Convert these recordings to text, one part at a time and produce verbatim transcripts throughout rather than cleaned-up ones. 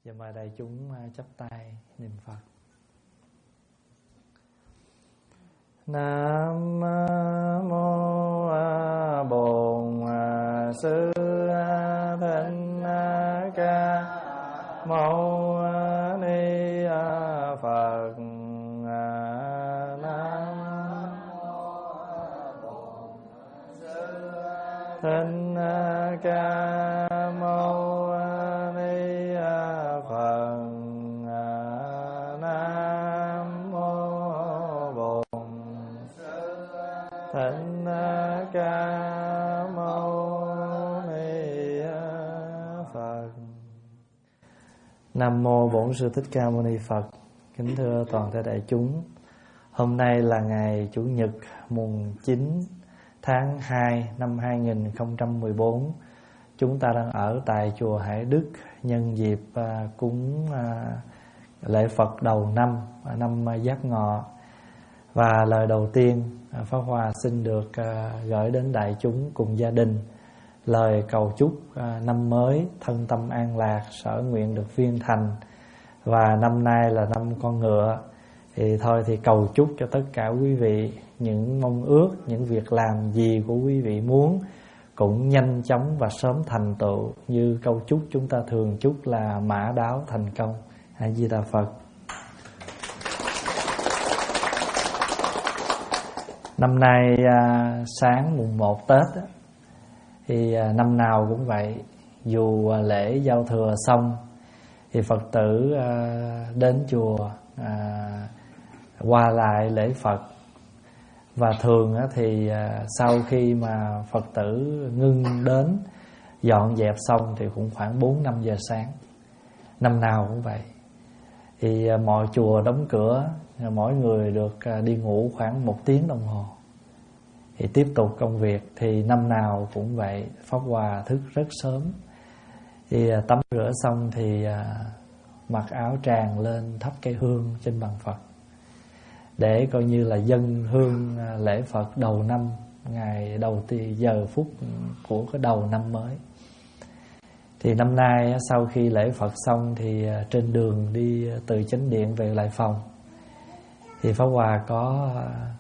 Giờ mời đại chúng chắp tay niệm Phật. Nam mô Bổn Sư Thích Ca Mâu Ni Phật. Nam mô Thích Ca Mâu Ni Phật. Nam mô Bổn Thích Ca Mâu Ni Phật. Nam mô Bổn Sư Thích Ca Mâu Ni Phật. Kính thưa toàn thể đại chúng, hôm nay là ngày Chủ nhật mùng chín tháng hai năm hai nghìn không trăm mười bốn. Chúng ta đang ở tại chùa Hải Đức nhân dịp à, cúng à, lễ Phật đầu năm, à, năm Giáp Ngọ. Và lời đầu tiên, à, Pháp Hòa xin được à, gửi đến đại chúng cùng gia đình lời cầu chúc à, năm mới thân tâm an lạc, sở nguyện được viên thành. Và năm nay là năm con ngựa, thì thôi thì cầu chúc cho tất cả quý vị những mong ước, những việc làm gì của quý vị muốn cũng nhanh chóng và sớm thành tựu, như câu chúc chúng ta thường chúc là mã đáo thành công. A Di Đà Phật. Năm nay à, sáng mùng một Tết á, thì à, năm nào cũng vậy, dù à, lễ giao thừa xong thì Phật tử à, đến chùa à, qua lại lễ Phật. Và thường á, thì à, sau khi mà Phật tử ngưng đến dọn dẹp xong thì cũng khoảng bốn năm giờ sáng. Năm nào cũng vậy. Thì à, mọi chùa đóng cửa, mỗi người được à, đi ngủ khoảng một tiếng đồng hồ, thì tiếp tục công việc. Thì năm nào cũng vậy, Pháp Hòa thức rất sớm. Thì à, tắm rửa xong thì à, mặc áo tràng lên thắp cây hương trên bàn Phật, để coi như là dâng hương lễ Phật đầu năm, ngày đầu tiên giờ phút của cái đầu năm mới. Thì năm nay sau khi lễ Phật xong thì trên đường đi từ chánh điện về lại phòng, thì Pháp Hòa có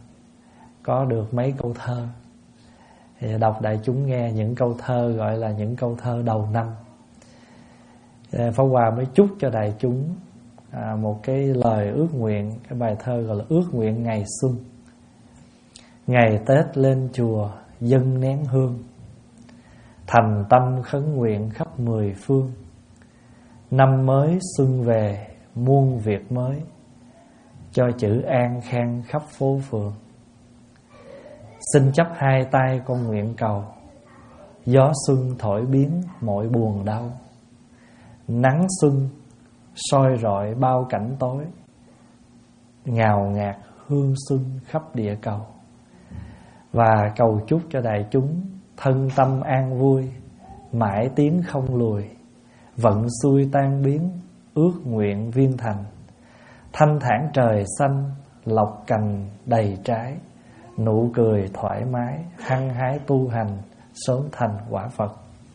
có được mấy câu thơ, thì đọc đại chúng nghe những câu thơ gọi là những câu thơ đầu năm. Pháp Hòa mới chúc cho đại chúng À, một cái lời ước nguyện, cái bài thơ gọi là ước nguyện ngày xuân. Ngày Tết lên chùa dâng nén hương, thành tâm khấn nguyện khắp mười phương. Năm mới xuân về muôn việc mới, cho chữ an khang khắp phố phường. Xin chắp hai tay con nguyện cầu, gió xuân thổi biến mọi buồn đau. Nắng xuân soi rọi bao cảnh tối, ngào ngạt hương xuân khắp địa cầu. Và cầu chúc cho đại chúng thân tâm an vui, mãi tiến không lùi, vận xuôi tan biến, ước nguyện viên thành. Thanh thản trời xanh, lộc cành đầy trái, nụ cười thoải mái, hăng hái tu hành, sớm thành quả Phật.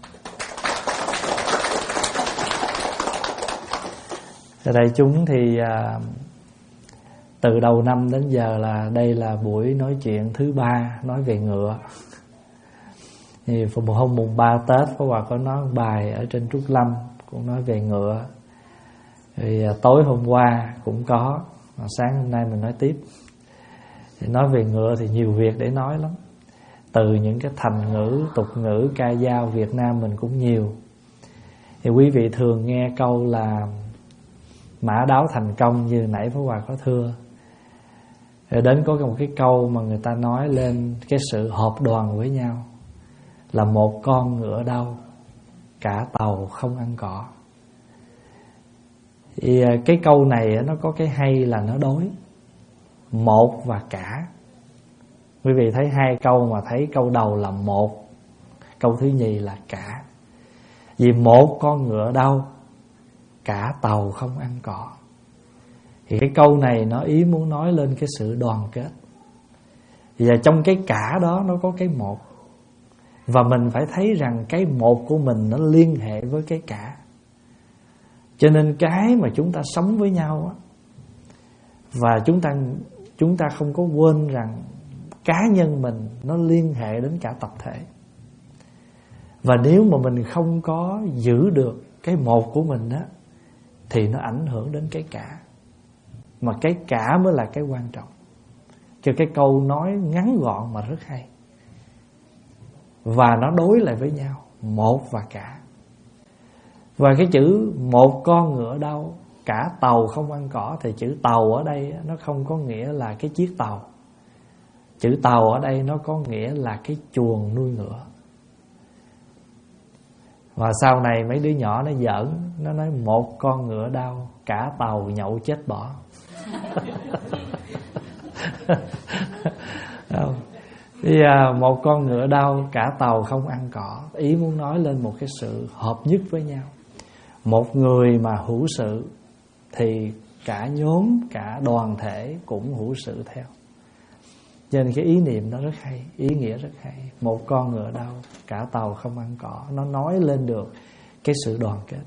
Đại chúng thì à, từ đầu năm đến giờ là đây là buổi nói chuyện thứ ba nói về ngựa. Thì hôm mùng ba Tết Pháp Hòa có nói bài ở trên Trúc Lâm cũng nói về ngựa. Thì à, tối hôm qua cũng có, sáng hôm nay mình nói tiếp. Thì nói về ngựa thì nhiều việc để nói lắm. Từ những cái thành ngữ, tục ngữ, ca dao Việt Nam mình cũng nhiều. Thì quý vị thường nghe câu là mã đáo thành công, như nãy Pháp Hòa có thưa. Rồi đến có một cái câu mà người ta nói lên cái sự hợp đoàn với nhau, là một con ngựa đau, cả tàu không ăn cỏ. Thì cái câu này nó có cái hay là nó đối một và cả. Quý vị thấy hai câu mà thấy câu đầu là một, câu thứ nhì là cả. Vì một con ngựa đau, cả tàu không ăn cỏ. Thì cái câu này nó ý muốn nói lên cái sự đoàn kết. Và trong cái cả đó nó có cái một. Và mình phải thấy rằng cái một của mình nó liên hệ với cái cả. Cho nên cái mà chúng ta sống với nhau á, và chúng ta chúng ta không có quên rằng cá nhân mình nó liên hệ đến cả tập thể. Và nếu mà mình không có giữ được cái một của mình á, thì nó ảnh hưởng đến cái cả. Mà cái cả mới là cái quan trọng. Cho cái câu nói ngắn gọn mà rất hay. Và nó đối lại với nhau, một và cả. Và cái chữ một con ngựa đâu, cả tàu không ăn cỏ, thì chữ tàu ở đây nó không có nghĩa là cái chiếc tàu. Chữ tàu ở đây nó có nghĩa là cái chuồng nuôi ngựa. Và sau này mấy đứa nhỏ nó giỡn, nó nói một con ngựa đau, cả tàu nhậu chết bỏ. Thì à, một con ngựa đau, cả tàu không ăn cỏ. Ý muốn nói lên một cái sự hợp nhất với nhau. Một người mà hữu sự thì cả nhóm, cả đoàn thể cũng hữu sự theo. Cho nên cái ý niệm nó rất hay, ý nghĩa rất hay. Một con ngựa đau, cả tàu không ăn cỏ. Nó nói lên được cái sự đoàn kết.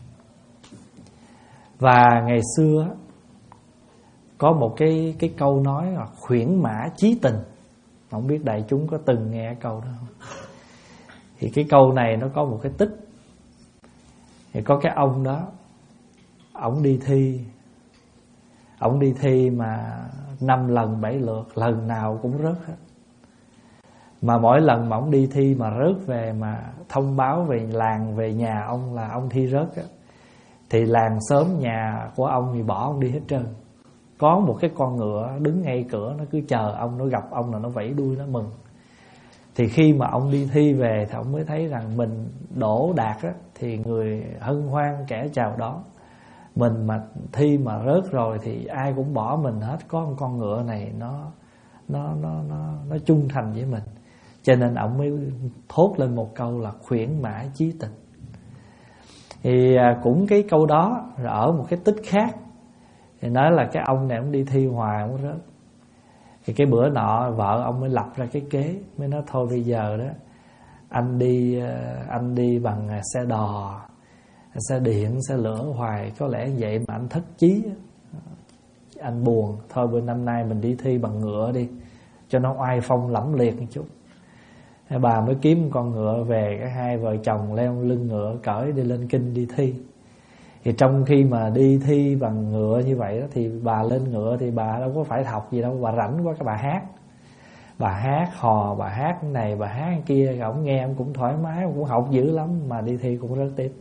Và ngày xưa có một cái, cái câu nói là khuyển mã chí tình. Không biết đại chúng có từng nghe câu đó không? Thì cái câu này nó có một cái tích. Thì có cái ông đó, ổng đi thi. Ổng đi thi mà năm lần bảy lượt, lần nào cũng rớt hết. Mà mỗi lần mà ổng đi thi mà rớt về, mà thông báo về làng, về nhà ông là ông thi rớt á, thì làng xóm nhà của ông thì bỏ ông đi hết trơn. Có một cái con ngựa đứng ngay cửa, nó cứ chờ ông, nó gặp ông là nó vẫy đuôi nó mừng. Thì khi mà ông đi thi về thì ông mới thấy rằng mình đỗ đạt á, thì người hân hoan kẻ chào đón. Mình mà thi mà rớt rồi thì ai cũng bỏ mình hết. Có một con ngựa này nó nó nó nó nó trung thành với mình. Cho nên ông mới thốt lên một câu là khuyển mã chí tình. Thì cũng cái câu đó ở một cái tích khác thì nói là cái ông này ông đi thi hoài không rớt. Thì cái bữa nọ vợ ông mới lập ra cái kế, mới nói thôi bây giờ đó anh đi anh đi bằng xe đò, xe điện, xe lửa hoài, có lẽ vậy mà anh thất chí, anh buồn. Thôi bữa năm nay mình đi thi bằng ngựa đi, cho nó oai phong lẫm liệt một chút. Bà mới kiếm con ngựa về, cái hai vợ chồng leo lưng ngựa cởi đi lên kinh đi thi. Thì trong khi mà đi thi bằng ngựa như vậy đó, thì bà lên ngựa thì bà đâu có phải học gì đâu, bà rảnh quá cái bà hát. Bà hát hò, bà hát cái này, bà hát cái kia, ổng nghe ông cũng thoải mái, ông cũng học dữ lắm, mà đi thi cũng rớt tiếp.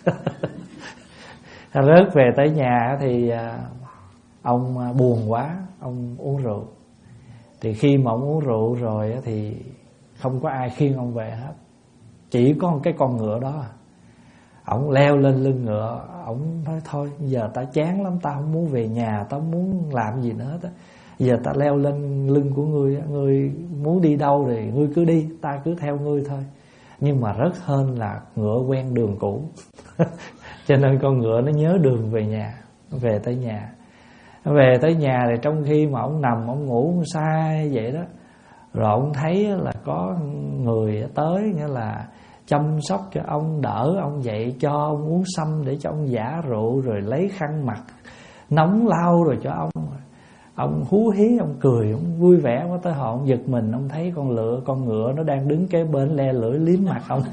Rớt về tới nhà thì ông buồn quá, ông uống rượu. Thì khi mà ông uống rượu rồi thì không có ai khiêng ông về hết, chỉ có cái con ngựa đó. Ông leo lên lưng ngựa, ông nói thôi giờ ta chán lắm, ta không muốn về nhà, ta không muốn làm gì nữa hết. Giờ ta leo lên lưng của ngươi, ngươi muốn đi đâu thì ngươi cứ đi, ta cứ theo ngươi thôi. Nhưng mà rất hơn là ngựa quen đường cũ. Cho nên con ngựa nó nhớ đường về nhà. Về tới nhà Về tới nhà thì trong khi mà ông nằm, ông ngủ sai vậy đó, rồi ông thấy là có người tới, nghĩa là chăm sóc cho ông, đỡ ông dậy, cho ông uống sâm để cho ông giả rượu, rồi lấy khăn mặt nóng lau rồi cho ông. Ông hú hí, ông cười, ông vui vẻ quá. Tới hồi ông giật mình, ông thấy con lựa con ngựa nó đang đứng kế bên le lưỡi liếm mặt ông.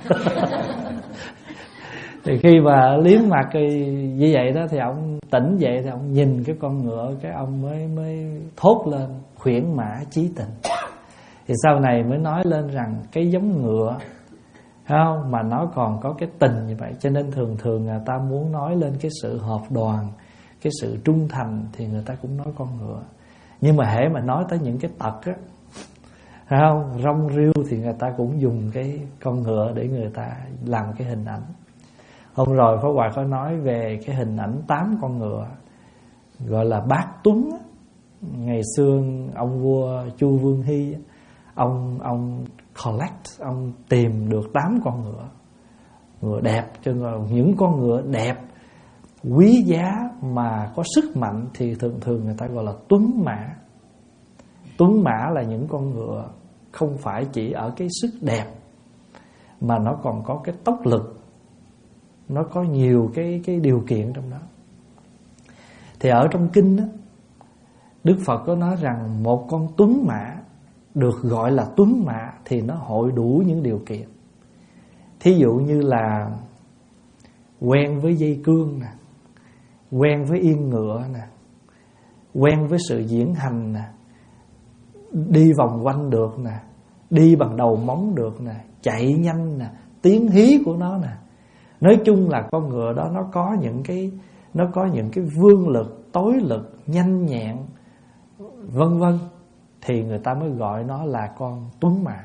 Thì khi mà liếm mặt như vậy đó, thì ông tỉnh dậy, thì ông nhìn cái con ngựa, cái ông mới mới thốt lên khuyển mã chí tình. Thì sau này mới nói lên rằng cái giống ngựa không mà nó còn có cái tình như vậy. Cho nên thường thường người ta muốn nói lên cái sự hợp đoàn, cái sự trung thành, thì người ta cũng nói con ngựa. Nhưng mà hễ mà nói tới những cái tật á, không rong rêu, thì người ta cũng dùng cái con ngựa để người ta làm cái hình ảnh. Hôm rồi Pháp Hòa có nói về cái hình ảnh tám con ngựa, gọi là bát tuấn. Ngày xưa ông vua Chu Vương Hy, ông ông collect, ông tìm được tám con ngựa, ngựa đẹp. Cho nên những con ngựa đẹp, quý giá mà có sức mạnh thì thường thường người ta gọi là tuấn mã. Tuấn mã là những con ngựa không phải chỉ ở cái sức đẹp, mà nó còn có cái tốc lực, nó có nhiều cái cái điều kiện trong đó. Thì ở trong kinh đó, Đức Phật có nói rằng một con tuấn mã được gọi là tuấn mã thì nó hội đủ những điều kiện. Thí dụ như là quen với dây cương nè, quen với yên ngựa nè, quen với sự diễn hành nè, đi vòng quanh được nè, đi bằng đầu móng được nè, chạy nhanh nè, tiếng hí của nó nè. Nói chung là con ngựa đó nó có những cái nó có những cái vương lực, tối lực, nhanh nhẹn, vân vân, thì người ta mới gọi nó là con tuấn mã.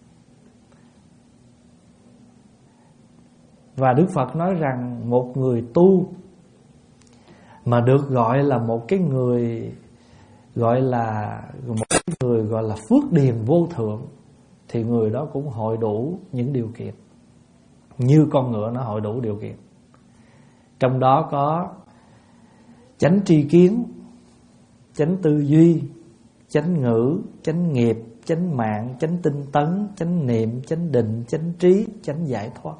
Và Đức Phật nói rằng một người tu mà được gọi là một cái người gọi là một cái người gọi là phước điền vô thượng, thì người đó cũng hội đủ những điều kiện như con ngựa nó hội đủ điều kiện. Trong đó có chánh tri kiến, chánh tư duy, chánh ngữ, chánh nghiệp, chánh mạng, chánh tinh tấn, chánh niệm, chánh định, chánh trí, chánh giải thoát.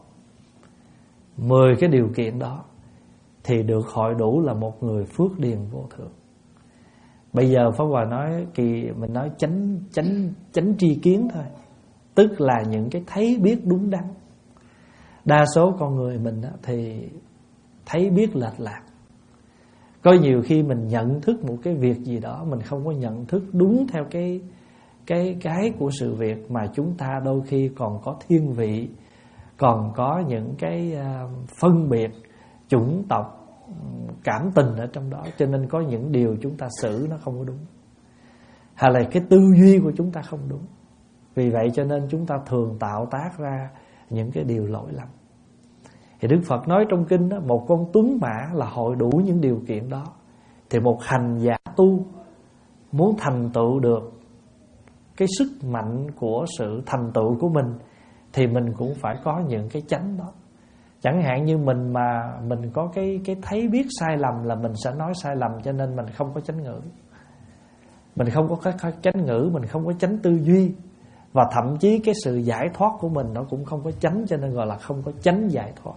Mười cái điều kiện đó thì được hội đủ là một người phước điền vô thượng. Bây giờ Pháp Hòa nói kỳ mình nói chánh chánh chánh tri kiến thôi, tức là những cái thấy biết đúng đắn. Đa số con người mình á, thì thấy biết lệch lạc. Có nhiều khi mình nhận thức một cái việc gì đó, mình không có nhận thức đúng theo cái cái cái của sự việc, mà chúng ta đôi khi còn có thiên vị, còn có những cái uh, phân biệt chủng tộc, cảm tình ở trong đó, cho nên có những điều chúng ta xử nó không có đúng, hay là cái tư duy của chúng ta không đúng. Vì vậy cho nên chúng ta thường tạo tác ra những cái điều lỗi lầm. Thì Đức Phật nói trong kinh đó, một con tuấn mã là hội đủ những điều kiện đó. Thì một hành giả tu muốn thành tựu được cái sức mạnh của sự thành tựu của mình thì mình cũng phải có những cái chánh đó. Chẳng hạn như mình mà mình có cái cái thấy biết sai lầm là mình sẽ nói sai lầm, cho nên mình không có chánh ngữ. Mình không có cái chánh ngữ, mình không có chánh tư duy, và thậm chí cái sự giải thoát của mình nó cũng không có chánh, cho nên gọi là không có chánh giải thoát.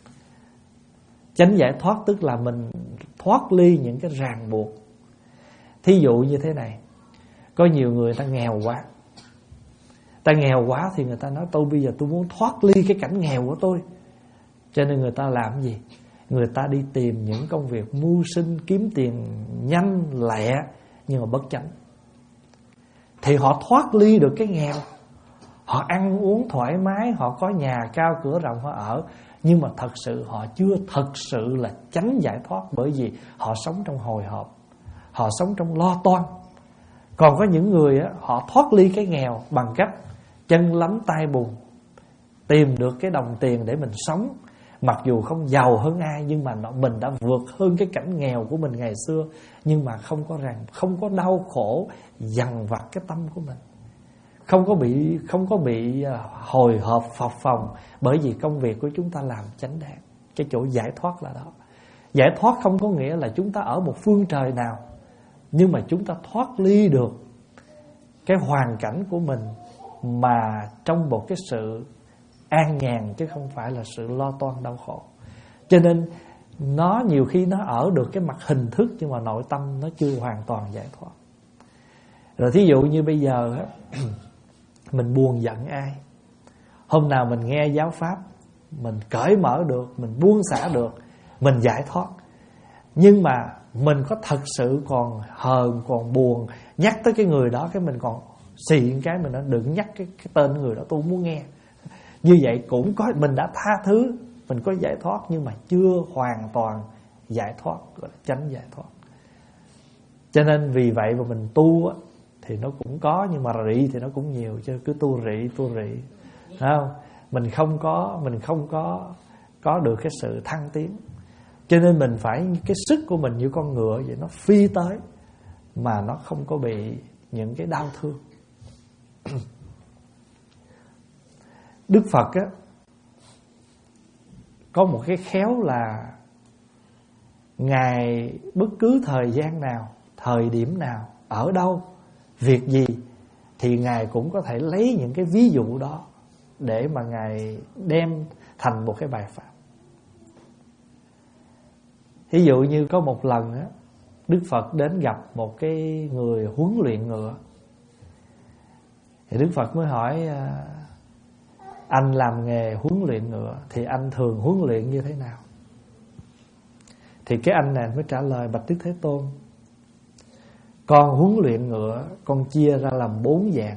Chánh giải thoát tức là mình thoát ly những cái ràng buộc. Thí dụ như thế này, có nhiều người ta nghèo quá, ta nghèo quá thì người ta nói tôi bây giờ tôi muốn thoát ly cái cảnh nghèo của tôi, cho nên người ta làm gì? Người ta đi tìm những công việc mưu sinh, kiếm tiền nhanh lẹ nhưng mà bất chánh. Thì họ thoát ly được cái nghèo, họ ăn uống thoải mái, họ có nhà cao cửa rộng họ ở, nhưng mà thật sự họ chưa thật sự là chánh giải thoát, bởi vì họ sống trong hồi hộp, họ sống trong lo toan. Còn có những người á, họ thoát ly cái nghèo bằng cách chân lấm tay bùn, tìm được cái đồng tiền để mình sống. Mặc dù không giàu hơn ai, nhưng mà nó, mình đã vượt hơn cái cảnh nghèo của mình ngày xưa, nhưng mà không có rằng không có đau khổ dằn vặt cái tâm của mình, không có bị không có bị hồi hộp phập phồng, bởi vì công việc của chúng ta làm chánh đáng. Cái chỗ giải thoát là đó. Giải thoát không có nghĩa là chúng ta ở một phương trời nào, nhưng mà chúng ta thoát ly được cái hoàn cảnh của mình mà trong một cái sự an nhàn, chứ không phải là sự lo toan đau khổ. Cho nên nó nhiều khi nó ở được cái mặt hình thức, nhưng mà nội tâm nó chưa hoàn toàn giải thoát. Rồi thí dụ như bây giờ mình buồn giận ai, hôm nào mình nghe giáo pháp, mình cởi mở được, mình buông xả được, mình giải thoát. Nhưng mà mình có thật sự còn hờn, còn buồn, nhắc tới cái người đó, cái mình còn xì cái mình nói đừng nhắc cái, cái tên người đó, tôi muốn nghe. Như vậy cũng có, mình đã tha thứ, mình có giải thoát, nhưng mà chưa hoàn toàn giải thoát, gọi là chánh giải thoát. Cho nên vì vậy mà mình tu á, thì nó cũng có, nhưng mà rị thì nó cũng nhiều, chứ cứ tu rị tu rị, thấy không? Mình không có mình không có có được cái sự thăng tiến. Cho nên mình phải, cái sức của mình như con ngựa vậy, nó phi tới mà nó không có bị những cái đau thương. Đức Phật á, có một cái khéo là Ngài bất cứ thời gian nào, thời điểm nào, ở đâu, việc gì, thì Ngài cũng có thể lấy những cái ví dụ đó để mà Ngài đem thành một cái bài pháp. Ví dụ như có một lần á, Đức Phật đến gặp một cái người huấn luyện ngựa. Thì Đức Phật mới hỏi: anh làm nghề huấn luyện ngựa thì anh thường huấn luyện như thế nào? Thì cái anh này mới trả lời: bạch Đức Thế Tôn, con huấn luyện ngựa con chia ra làm bốn dạng.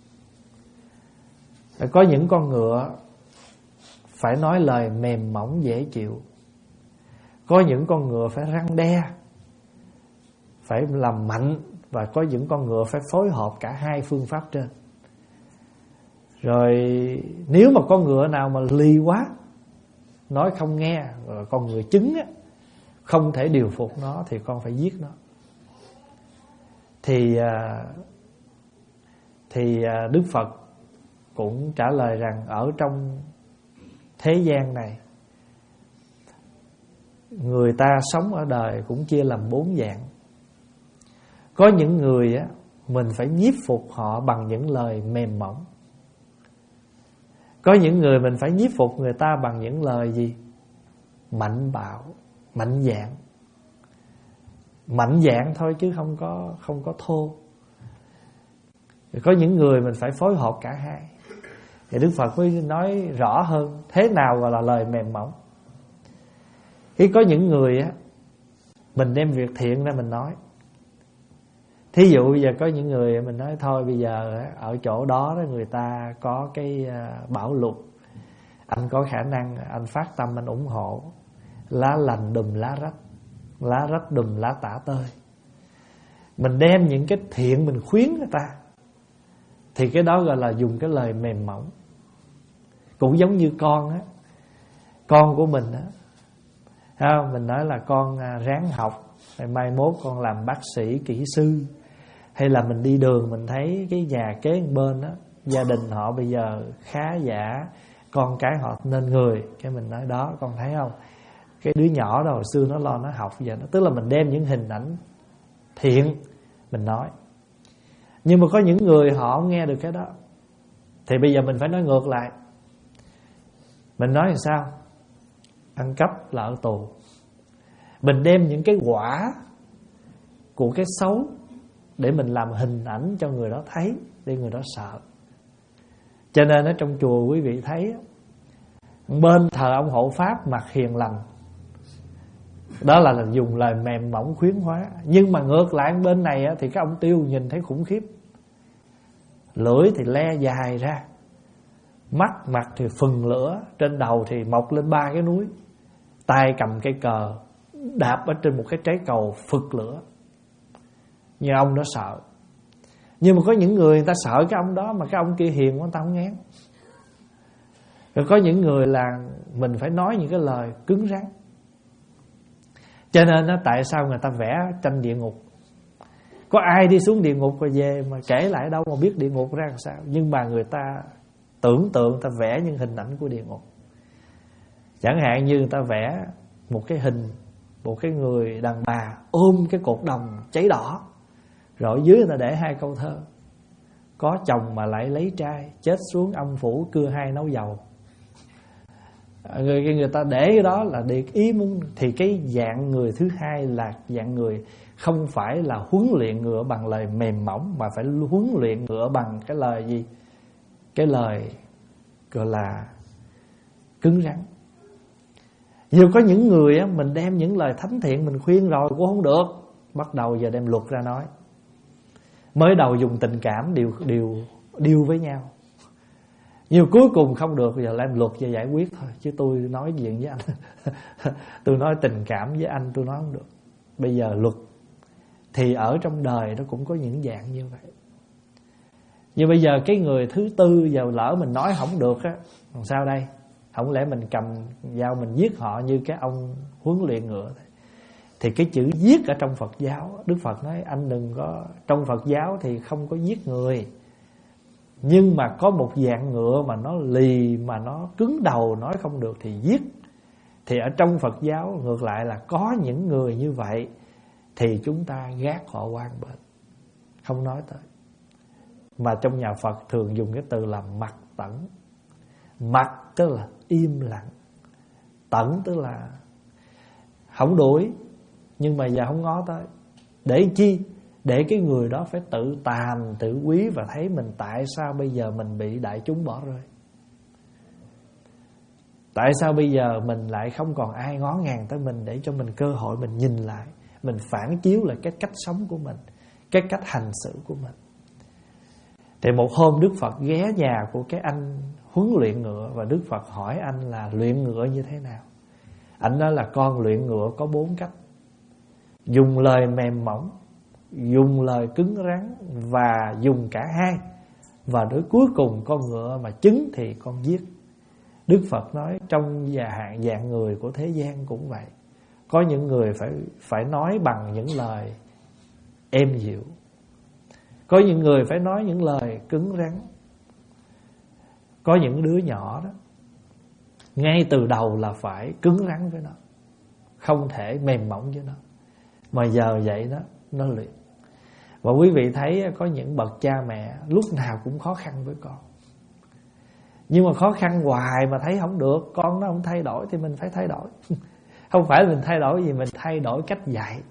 Có những con ngựa phải nói lời mềm mỏng dễ chịu, có những con ngựa phải răn đe, phải làm mạnh, và có những con ngựa phải phối hợp cả hai phương pháp trên. Rồi nếu mà con ngựa nào mà lì quá, nói không nghe, rồi con ngựa chứng á, không thể điều phục nó, thì con phải giết nó. Thì Thì Đức Phật cũng trả lời rằng ở trong thế gian này, người ta sống ở đời cũng chia làm bốn dạng. Có những người á, mình phải nhiếp phục họ bằng những lời mềm mỏng. Có những người mình phải nhiếp phục người ta bằng những lời gì? Mạnh bạo, mạnh dạn. Mạnh dạn thôi chứ không có không có thô. Có những người mình phải phối hợp cả hai. Thì Đức Phật mới nói rõ hơn thế nào gọi là lời mềm mỏng. Khi có những người á, mình đem việc thiện ra mình nói. Thí dụ bây giờ có những người mình nói thôi bây giờ ở chỗ đó người ta có cái bão lụt, anh có khả năng anh phát tâm anh ủng hộ. Lá lành đùm lá rách, lá rách đùm lá tả tơi. Mình đem những cái thiện mình khuyến người ta, thì cái đó gọi là dùng cái lời mềm mỏng. Cũng giống như con á, con của mình á, không, mình nói là con ráng học, rồi mai mốt con làm bác sĩ, kỹ sư. Hay là mình đi đường mình thấy cái nhà kế bên á, gia đình họ bây giờ khá giả, con cái họ nên người, cái mình nói đó, con thấy không, cái đứa nhỏ đó hồi xưa nó lo nó học, giờ nó, tức là mình đem những hình ảnh thiện mình nói. Nhưng mà có những người họ không nghe được cái đó, thì bây giờ mình phải nói ngược lại. Mình nói làm sao? Ăn cắp là ở tù. Mình đem những cái quả của cái xấu để mình làm hình ảnh cho người đó thấy, để người đó sợ. Cho nên ở trong chùa quý vị thấy, bên thờ ông hộ pháp mặt hiền lành, đó là dùng lời mềm mỏng khuyến hóa. Nhưng mà ngược lại bên này thì các ông tiêu nhìn thấy khủng khiếp. Lưỡi thì le dài ra, mắt mặt thì phừng lửa, trên đầu thì mọc lên ba cái núi, tay cầm cây cờ, đạp ở trên một cái trái cầu phực lửa. Nhưng ông đó sợ. Nhưng mà có những người người ta sợ cái ông đó, mà cái ông kia hiền quá người ta không nghe. Rồi có những người là mình phải nói những cái lời cứng rắn. Cho nên đó, tại sao người ta vẽ tranh địa ngục? Có ai đi xuống địa ngục rồi về mà kể lại đâu mà biết địa ngục ra làm sao? Nhưng mà người ta tưởng tượng, người ta vẽ những hình ảnh của địa ngục. Chẳng hạn như người ta vẽ một cái hình, một cái người đàn bà ôm cái cột đồng cháy đỏ, rồi ở dưới người ta để hai câu thơ: có chồng mà lại lấy trai, chết xuống âm phủ cưa hai nấu dầu. Người, người ta để cái đó là để ý muốn. Thì cái dạng người thứ hai là dạng người không phải là huấn luyện ngựa bằng lời mềm mỏng, mà phải huấn luyện ngựa bằng cái lời gì? Cái lời gọi là cứng rắn. Dù có những người á, mình đem những lời thánh thiện mình khuyên rồi cũng không được, bắt đầu giờ đem luật ra nói. Mới đầu dùng tình cảm điều điều điều với nhau, nhiều cuối cùng không được, giờ làm luật cho giải quyết thôi. Chứ tôi nói chuyện với anh tôi nói tình cảm với anh tôi nói không được. Bây giờ luật thì ở trong đời nó cũng có những dạng như vậy. Nhưng bây giờ cái người thứ tư, giờ lỡ mình nói không được á, làm sao đây? Không lẽ mình cầm dao mình giết họ như cái ông huấn luyện ngựa? Thì cái chữ giết ở trong Phật giáo, Đức Phật nói anh đừng có, trong Phật giáo thì không có giết người. Nhưng mà có một dạng ngựa mà nó lì, mà nó cứng đầu, nói không được thì giết. Thì ở trong Phật giáo ngược lại là có những người như vậy, thì chúng ta gác họ qua bên, không nói tới. Mà trong nhà Phật thường dùng cái từ là mặc tẩn. Mặc tức là im lặng, tẩn tức là không đuổi, nhưng mà giờ không ngó tới. Để chi? Để cái người đó phải tự tàm, tự quý và thấy mình tại sao bây giờ mình bị đại chúng bỏ rơi. Tại sao bây giờ mình lại không còn ai ngó ngàng tới mình, để cho mình cơ hội mình nhìn lại, mình phản chiếu lại cái cách sống của mình, cái cách hành xử của mình. Thì một hôm Đức Phật ghé nhà của cái anh huấn luyện ngựa, và Đức Phật hỏi anh là luyện ngựa như thế nào. Anh nói là con luyện ngựa có bốn cách: dùng lời mềm mỏng, dùng lời cứng rắn, và dùng cả hai. Và đến cuối cùng con ngựa mà chứng thì con giết. Đức Phật nói trong già hạn dạng người của thế gian cũng vậy. Có những người phải phải nói bằng những lời êm dịu, có những người phải nói những lời cứng rắn. Có những đứa nhỏ đó, ngay từ đầu là phải cứng rắn với nó, không thể mềm mỏng với nó. Mà giờ vậy đó, nó luyện. Và quý vị thấy có những bậc cha mẹ lúc nào cũng khó khăn với con. Nhưng mà khó khăn hoài mà thấy không được, con nó không thay đổi thì mình phải thay đổi. Không phải mình thay đổi gì, mình thay đổi cách dạy.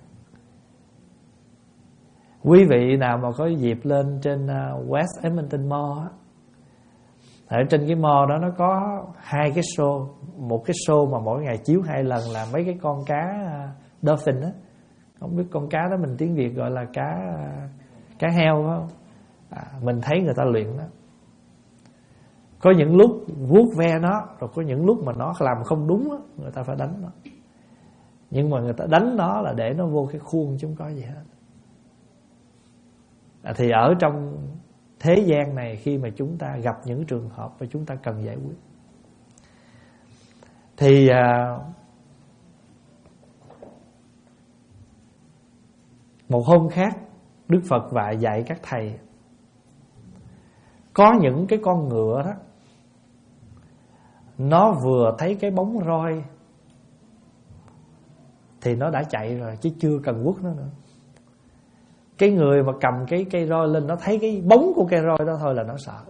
Quý vị nào mà có dịp lên trên West Edmonton Mall á, ở trên cái mall đó nó có hai cái show. Một cái show mà mỗi ngày chiếu hai lần là mấy cái con cá dolphin á. Không biết con cá đó mình tiếng Việt gọi là cá cá heo phải không? À, mình thấy người ta luyện đó. Có những lúc vuốt ve nó, rồi có những lúc mà nó làm không đúng đó, người ta phải đánh nó. Nhưng mà người ta đánh nó là để nó vô cái khuôn chứ không có gì hết. À, thì ở trong thế gian này, khi mà chúng ta gặp những trường hợp mà chúng ta cần giải quyết, thì à, một hôm khác Đức Phật và dạy các thầy, có những cái con ngựa đó, nó vừa thấy cái bóng roi thì nó đã chạy rồi, chứ chưa cần quất nó nữa. Cái người mà cầm cái cây roi lên, nó thấy cái bóng của cây roi đó thôi là nó sợ.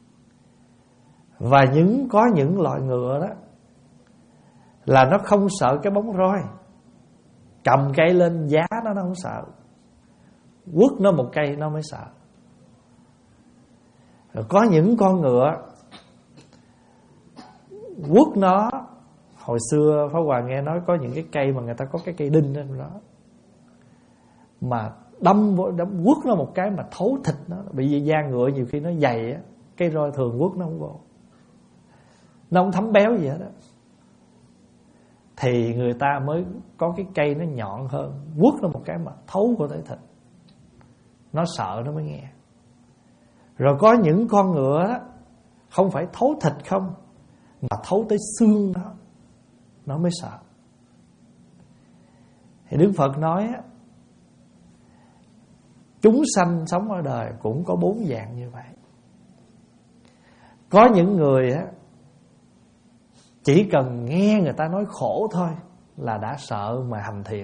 Và những có những loại ngựa đó là nó không sợ cái bóng roi, cầm cây lên giá nó nó không sợ, quất nó một cây nó mới sợ. Rồi có những con ngựa quất nó, hồi xưa Pháp Hòa nghe nói có những cái cây mà người ta có cái cây đinh trên đó, mà đâm đâm quất nó một cái mà thấu thịt nó. Bởi vì da ngựa nhiều khi nó dày á, cái roi thường quất nó không vô, nó không thấm béo gì hết á. Thì người ta mới có cái cây nó nhọn hơn, quất nó một cái mà thấu vô tới thịt, nó sợ nó mới nghe. Rồi có những con ngựa đó, không phải thấu thịt không, mà thấu tới xương đó, nó mới sợ. Thì Đức Phật nói á, chúng sanh sống ở đời cũng có bốn dạng như vậy. Có những người á, chỉ cần nghe người ta nói khổ thôi là đã sợ mà hành thiện.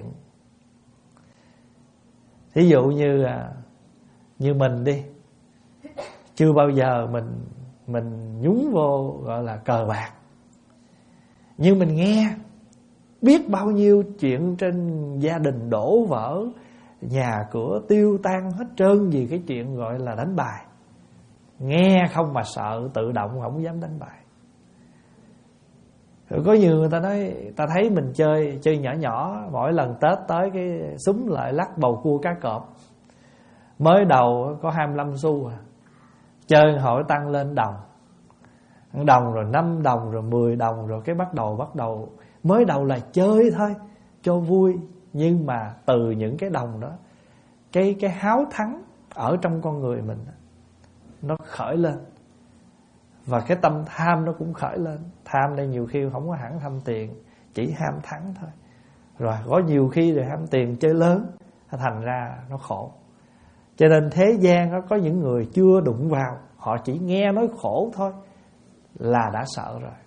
Thí dụ như Như mình đi, chưa bao giờ mình Mình nhúng vô gọi là cờ bạc, nhưng mình nghe biết bao nhiêu chuyện trên gia đình đổ vỡ, nhà cửa tiêu tan hết trơn vì cái chuyện gọi là đánh bài. Nghe không mà sợ, tự động không dám đánh bài. Rồi có nhiều người ta nói, ta thấy mình chơi chơi nhỏ nhỏ, mỗi lần Tết tới cái súng lại lắc bầu cua cá cọp. Mới đầu có hai mươi lăm xu à, chơi hỏi tăng lên đồng, đồng rồi năm đồng rồi mười đồng, rồi cái bắt đầu bắt đầu mới đầu là chơi thôi cho vui, nhưng mà từ những cái đồng đó, cái cái háo thắng ở trong con người mình nó khởi lên, và cái tâm tham nó cũng khởi lên. Tham đây nhiều khi không có hẳn tham tiền, chỉ ham thắng thôi. Rồi có nhiều khi rồi ham tiền chơi lớn, thành ra nó khổ. Cho nên thế gian nó có những người chưa đụng vào, họ chỉ nghe nói khổ thôi là đã sợ rồi.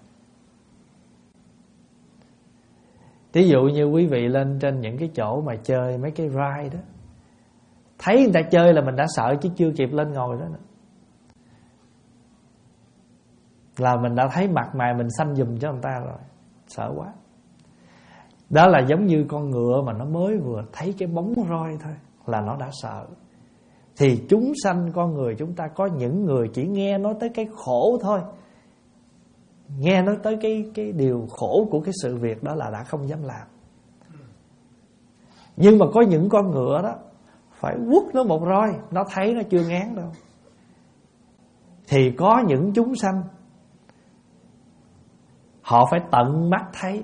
Ví dụ như quý vị lên trên những cái chỗ mà chơi mấy cái ride đó, thấy người ta chơi là mình đã sợ chứ chưa kịp lên ngồi đó nữa, là mình đã thấy mặt mày mình xanh dùm cho người ta rồi, sợ quá. Đó là giống như con ngựa mà nó mới vừa thấy cái bóng roi thôi là nó đã sợ. Thì chúng sanh con người chúng ta có những người chỉ nghe nói tới cái khổ thôi, nghe nói tới cái, cái điều khổ của cái sự việc đó là đã không dám làm. Nhưng mà có những con ngựa đó phải quất nó một roi, nó thấy nó chưa ngán đâu. Thì có những chúng sanh họ phải tận mắt thấy,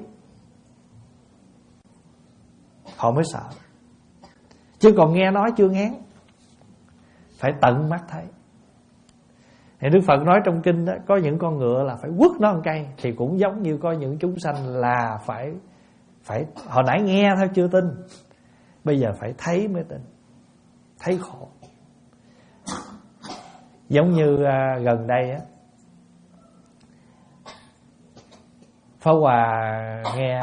họ mới sợ. Chứ còn nghe nói chưa ngán, phải tận mắt thấy. Thì Đức Phật nói trong kinh đó, có những con ngựa là phải quất nó một cây. Thì cũng giống như có những chúng sanh là phải phải hồi nãy nghe thôi chưa tin, bây giờ phải thấy mới tin. Thấy khổ. Giống như à, gần đây á, Pháp Hòa nghe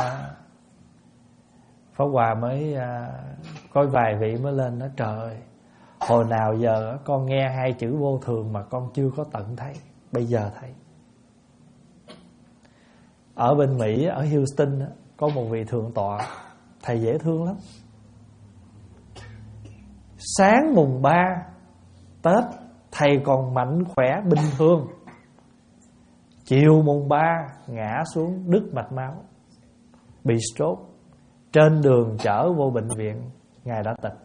Pháp Hòa mới à, có vài vị mới lên nói trời ơi, hồi nào giờ con nghe hai chữ vô thường mà con chưa có tận thấy, bây giờ thấy. Ở bên Mỹ, ở Houston có một vị thượng tọa, thầy dễ thương lắm. Sáng mùng ba Tết thầy còn mạnh khỏe bình thường, chiều mùng ba ngã xuống đứt mạch máu, bị stroke. Trên đường chở vô bệnh viện, ngài đã tịch.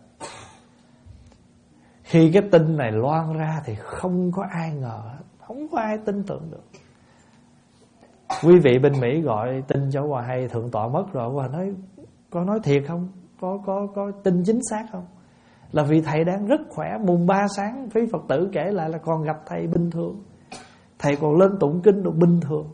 Khi cái tin này loan ra thì không có ai ngờ, không có ai tin tưởng được. Quý vị bên Mỹ gọi tin cho Hòa hay thượng tọa mất rồi, Hòa nói có nói thiệt không? Có có có tin chính xác không? Là vì thầy đang rất khỏe. Mùng ba sáng quý Phật tử kể lại là còn gặp thầy bình thường, thầy còn lên tụng kinh được bình thường.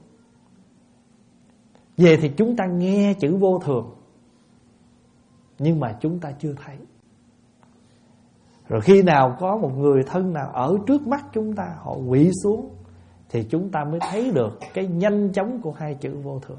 Về thì chúng ta nghe chữ vô thường, nhưng mà chúng ta chưa thấy. Rồi khi nào có một người thân nào ở trước mắt chúng ta, họ quỵ xuống, thì chúng ta mới thấy được cái nhanh chóng của hai chữ vô thường.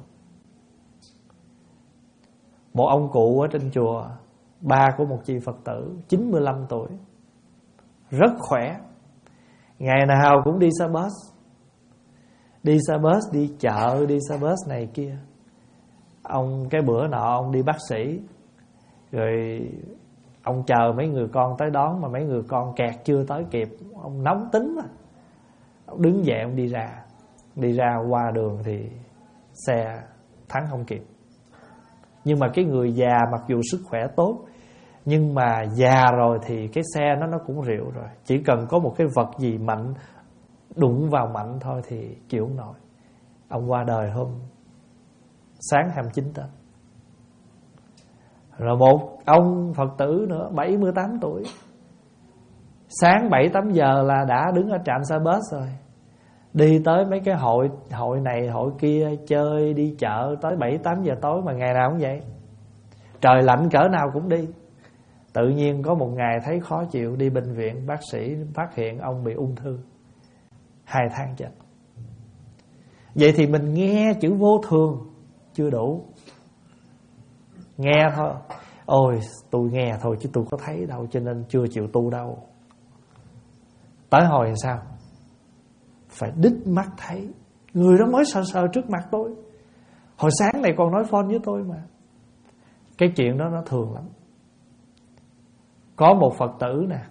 Một ông cụ ở trên chùa, ba của một chị Phật tử chín mươi lăm tuổi, rất khỏe, ngày nào cũng đi xe bus, đi xe bus, đi chợ, đi xe bus này kia. Ông cái bữa nọ ông đi bác sĩ, rồi ông chờ mấy người con tới đón mà mấy người con kẹt chưa tới kịp. Ông nóng tính mà, ông đứng dậy ông đi ra. Đi ra qua đường thì xe thắng không kịp. Nhưng mà cái người già mặc dù sức khỏe tốt, nhưng mà già rồi thì cái xe nó nó cũng rượu rồi. Chỉ cần có một cái vật gì mạnh đụng vào mạnh thôi thì chịu không nổi. Ông qua đời hôm sáng hai mươi chín Tết. Rồi một ông Phật tử nữa bảy mươi tám tuổi, sáng bảy tám giờ là đã đứng ở trạm xe bus rồi, đi tới mấy cái hội hội này hội kia chơi, đi chợ tới bảy tám giờ tối mà ngày nào cũng vậy. Trời lạnh cỡ nào cũng đi. Tự nhiên có một ngày thấy khó chịu, đi bệnh viện, bác sĩ phát hiện ông bị ung thư, hai tháng chết. Vậy thì mình nghe chữ vô thường chưa đủ. Nghe thôi, ôi tôi nghe thôi chứ tôi có thấy đâu, cho nên chưa chịu tu đâu. Tới hồi làm sao? Phải đích mắt thấy. Người đó mới sờ sờ trước mặt tôi, hồi sáng này còn nói phone với tôi mà. Cái chuyện đó nó thường lắm. Có một Phật tử nè,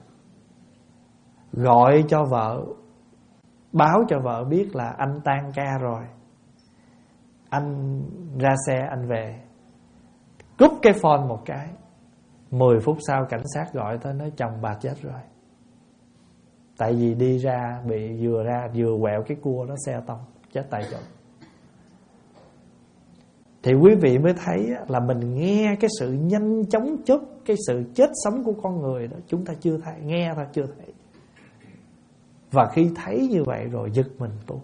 gọi cho vợ, báo cho vợ biết là anh tan ca rồi, anh ra xe anh về. Cúp cái phone một cái, mười phút sau cảnh sát gọi tới nói chồng bà chết rồi. Tại vì đi ra bị vừa ra vừa quẹo cái cua đó, xe tông, chết tại chỗ. Thì quý vị mới thấy là mình nghe cái sự nhanh chóng chớp, cái sự chết sống của con người đó, chúng ta chưa thấy, nghe thôi chưa thấy. Và khi thấy như vậy rồi giật mình tu.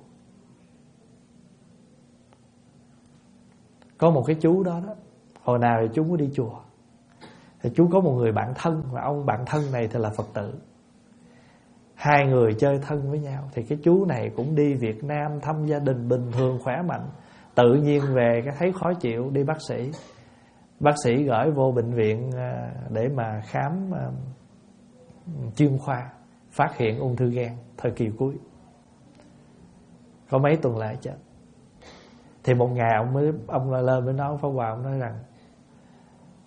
Có một cái chú đó đó, hồi nào thì chú mới đi chùa, thì chú có một người bạn thân, và ông bạn thân này thì là Phật tử. Hai người chơi thân với nhau. Thì cái chú này cũng đi Việt Nam thăm gia đình bình thường khỏe mạnh. Tự nhiên về cái thấy khó chịu, đi bác sĩ. Bác sĩ gửi vô bệnh viện để mà khám chuyên khoa, phát hiện ung thư gan thời kỳ cuối, có mấy tuần lễ chết. Thì một ngày ông mới ông lên mới nói Pháp Hòa, ông nói rằng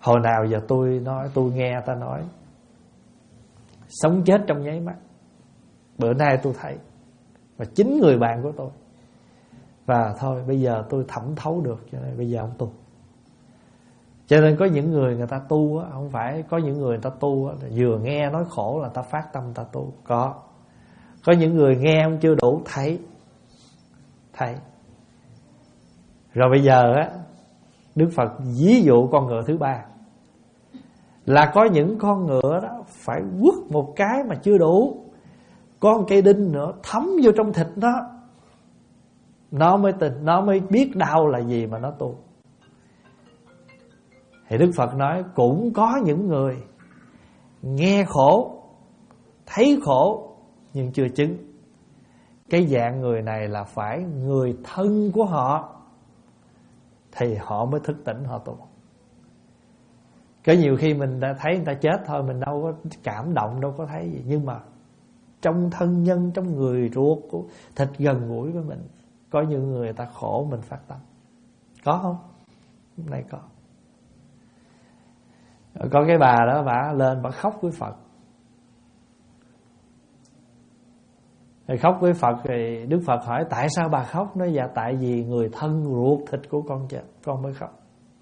Hồi nào giờ tôi nói, tôi nghe ta nói sống chết trong nháy mắt. Bữa nay tôi thấy, và chính người bạn của tôi. Và thôi bây giờ tôi thẩm thấu được, cho nên bây giờ không tu. Cho nên có những người người ta tu á, không phải có những người người ta tu á, vừa nghe nói khổ là ta phát tâm ta tu. Có Có những người nghe không chưa đủ, thấy Thấy Rồi bây giờ á, Đức Phật ví dụ con ngựa thứ ba. Là có những con ngựa đó phải quất một cái mà chưa đủ, có một cây đinh nữa thấm vô trong thịt nó, Nó mới tình, nó mới biết đau là gì mà nó tu. Thì Đức Phật nói cũng có những người nghe khổ, thấy khổ nhưng chưa chứng. Cái dạng người này là phải người thân của họ thì họ mới thức tỉnh họ tu. Có nhiều khi mình đã thấy người ta chết thôi, mình đâu có cảm động, đâu có thấy gì. Nhưng mà trong thân nhân, trong người ruột của thịt gần gũi với mình, có những người, người ta khổ mình phát tâm. Có không? Hôm nay có. Có cái bà đó, bà lên bà khóc với Phật. Rồi khóc với Phật thì Đức Phật hỏi tại sao bà khóc? Nói dạ tại vì người thân ruột thịt của con chết, con mới khóc.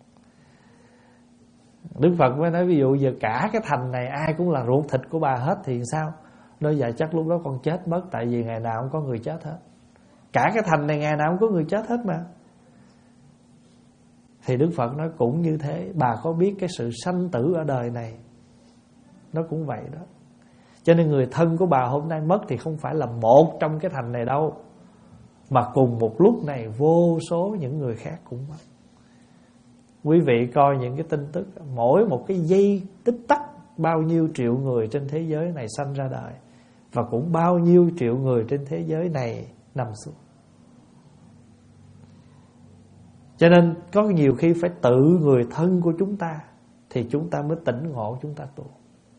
Đức Phật mới nói ví dụ giờ cả cái thành này ai cũng là ruột thịt của bà hết thì sao? Nói dạ chắc lúc đó con chết mất, tại vì ngày nào cũng có người chết hết. Cả cái thành này ngày nào cũng có người chết hết mà. Thì Đức Phật nói cũng như thế, bà có biết cái sự sanh tử ở đời này nó cũng vậy đó. Cho nên người thân của bà hôm nay mất thì không phải là một trong cái thành này đâu, mà cùng một lúc này vô số những người khác cũng mất. Quý vị coi những cái tin tức, mỗi một cái giây tích tắc bao nhiêu triệu người trên thế giới này sanh ra đời, và cũng bao nhiêu triệu người trên thế giới này nằm xuống. Cho nên có nhiều khi phải tự người thân của chúng ta thì chúng ta mới tỉnh ngộ, chúng ta tu.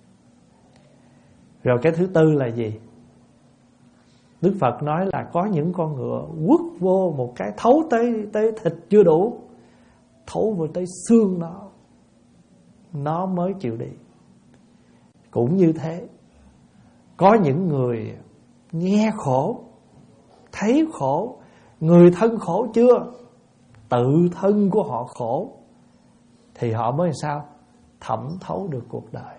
Rồi cái thứ tư là gì? Đức Phật nói là có những con ngựa quất vô một cái thấu tới, tới thịt chưa đủ, thấu vô tới xương nó, nó mới chịu đi. Cũng như thế, có những người nghe khổ, thấy khổ, người thân khổ chưa, tự thân của họ khổ, thì họ mới sao? Thẩm thấu được cuộc đời.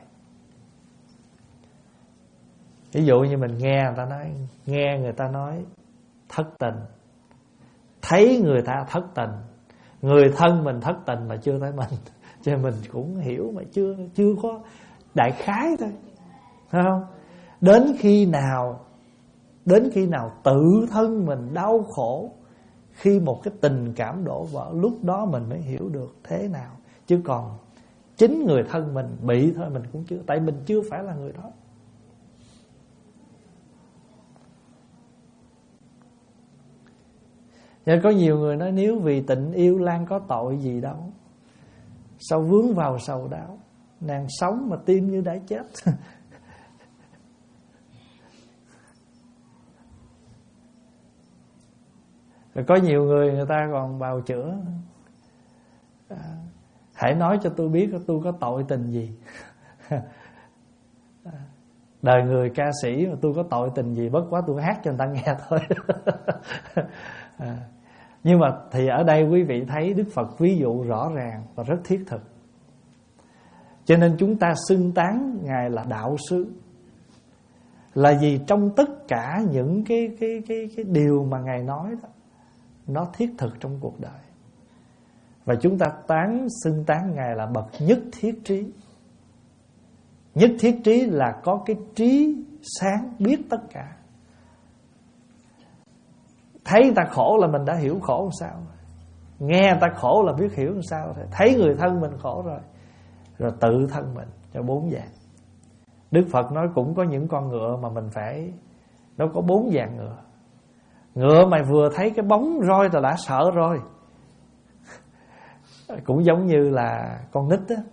Ví dụ như mình nghe người ta nói, nghe người ta nói thất tình, thấy người ta thất tình, người thân mình thất tình mà chưa thấy mình, cho nên mình cũng hiểu mà chưa chưa có đại khái thôi, phải không? Đến khi nào đến khi nào tự thân mình đau khổ khi một cái tình cảm đổ vỡ, lúc đó mình mới hiểu được thế nào. Chứ còn chính người thân mình bị thôi mình cũng chưa, tại mình chưa phải là người đó. Nên có nhiều người nói nếu vì tình yêu Lan có tội gì đâu, sao vướng vào sầu đau, nàng sống mà tim như đã chết. Rồi có nhiều người người ta còn bào chữa, à, hãy nói cho tôi biết tôi có tội tình gì. Đời người ca sĩ mà tôi có tội tình gì, bất quá tôi hát cho người ta nghe thôi. À, nhưng mà thì ở đây quý vị thấy Đức Phật ví dụ rõ ràng và rất thiết thực. Cho nên chúng ta xưng tán Ngài là đạo sư là vì trong tất cả những cái, cái, cái, cái điều mà Ngài nói đó, nó thiết thực trong cuộc đời. Và chúng ta tán xưng tán Ngài là bậc nhất thiết trí. Nhất thiết trí là có cái trí sáng biết tất cả. Thấy người ta khổ là mình đã hiểu khổ làm sao, nghe người ta khổ là biết hiểu làm sao. Thấy người thân mình khổ rồi, rồi tự thân mình cho bốn dạng. Đức Phật nói cũng có những con ngựa mà mình phải, nó có bốn dạng ngựa. Ngựa mà vừa thấy cái bóng roi là đã sợ rồi. Cũng giống như là con nít á,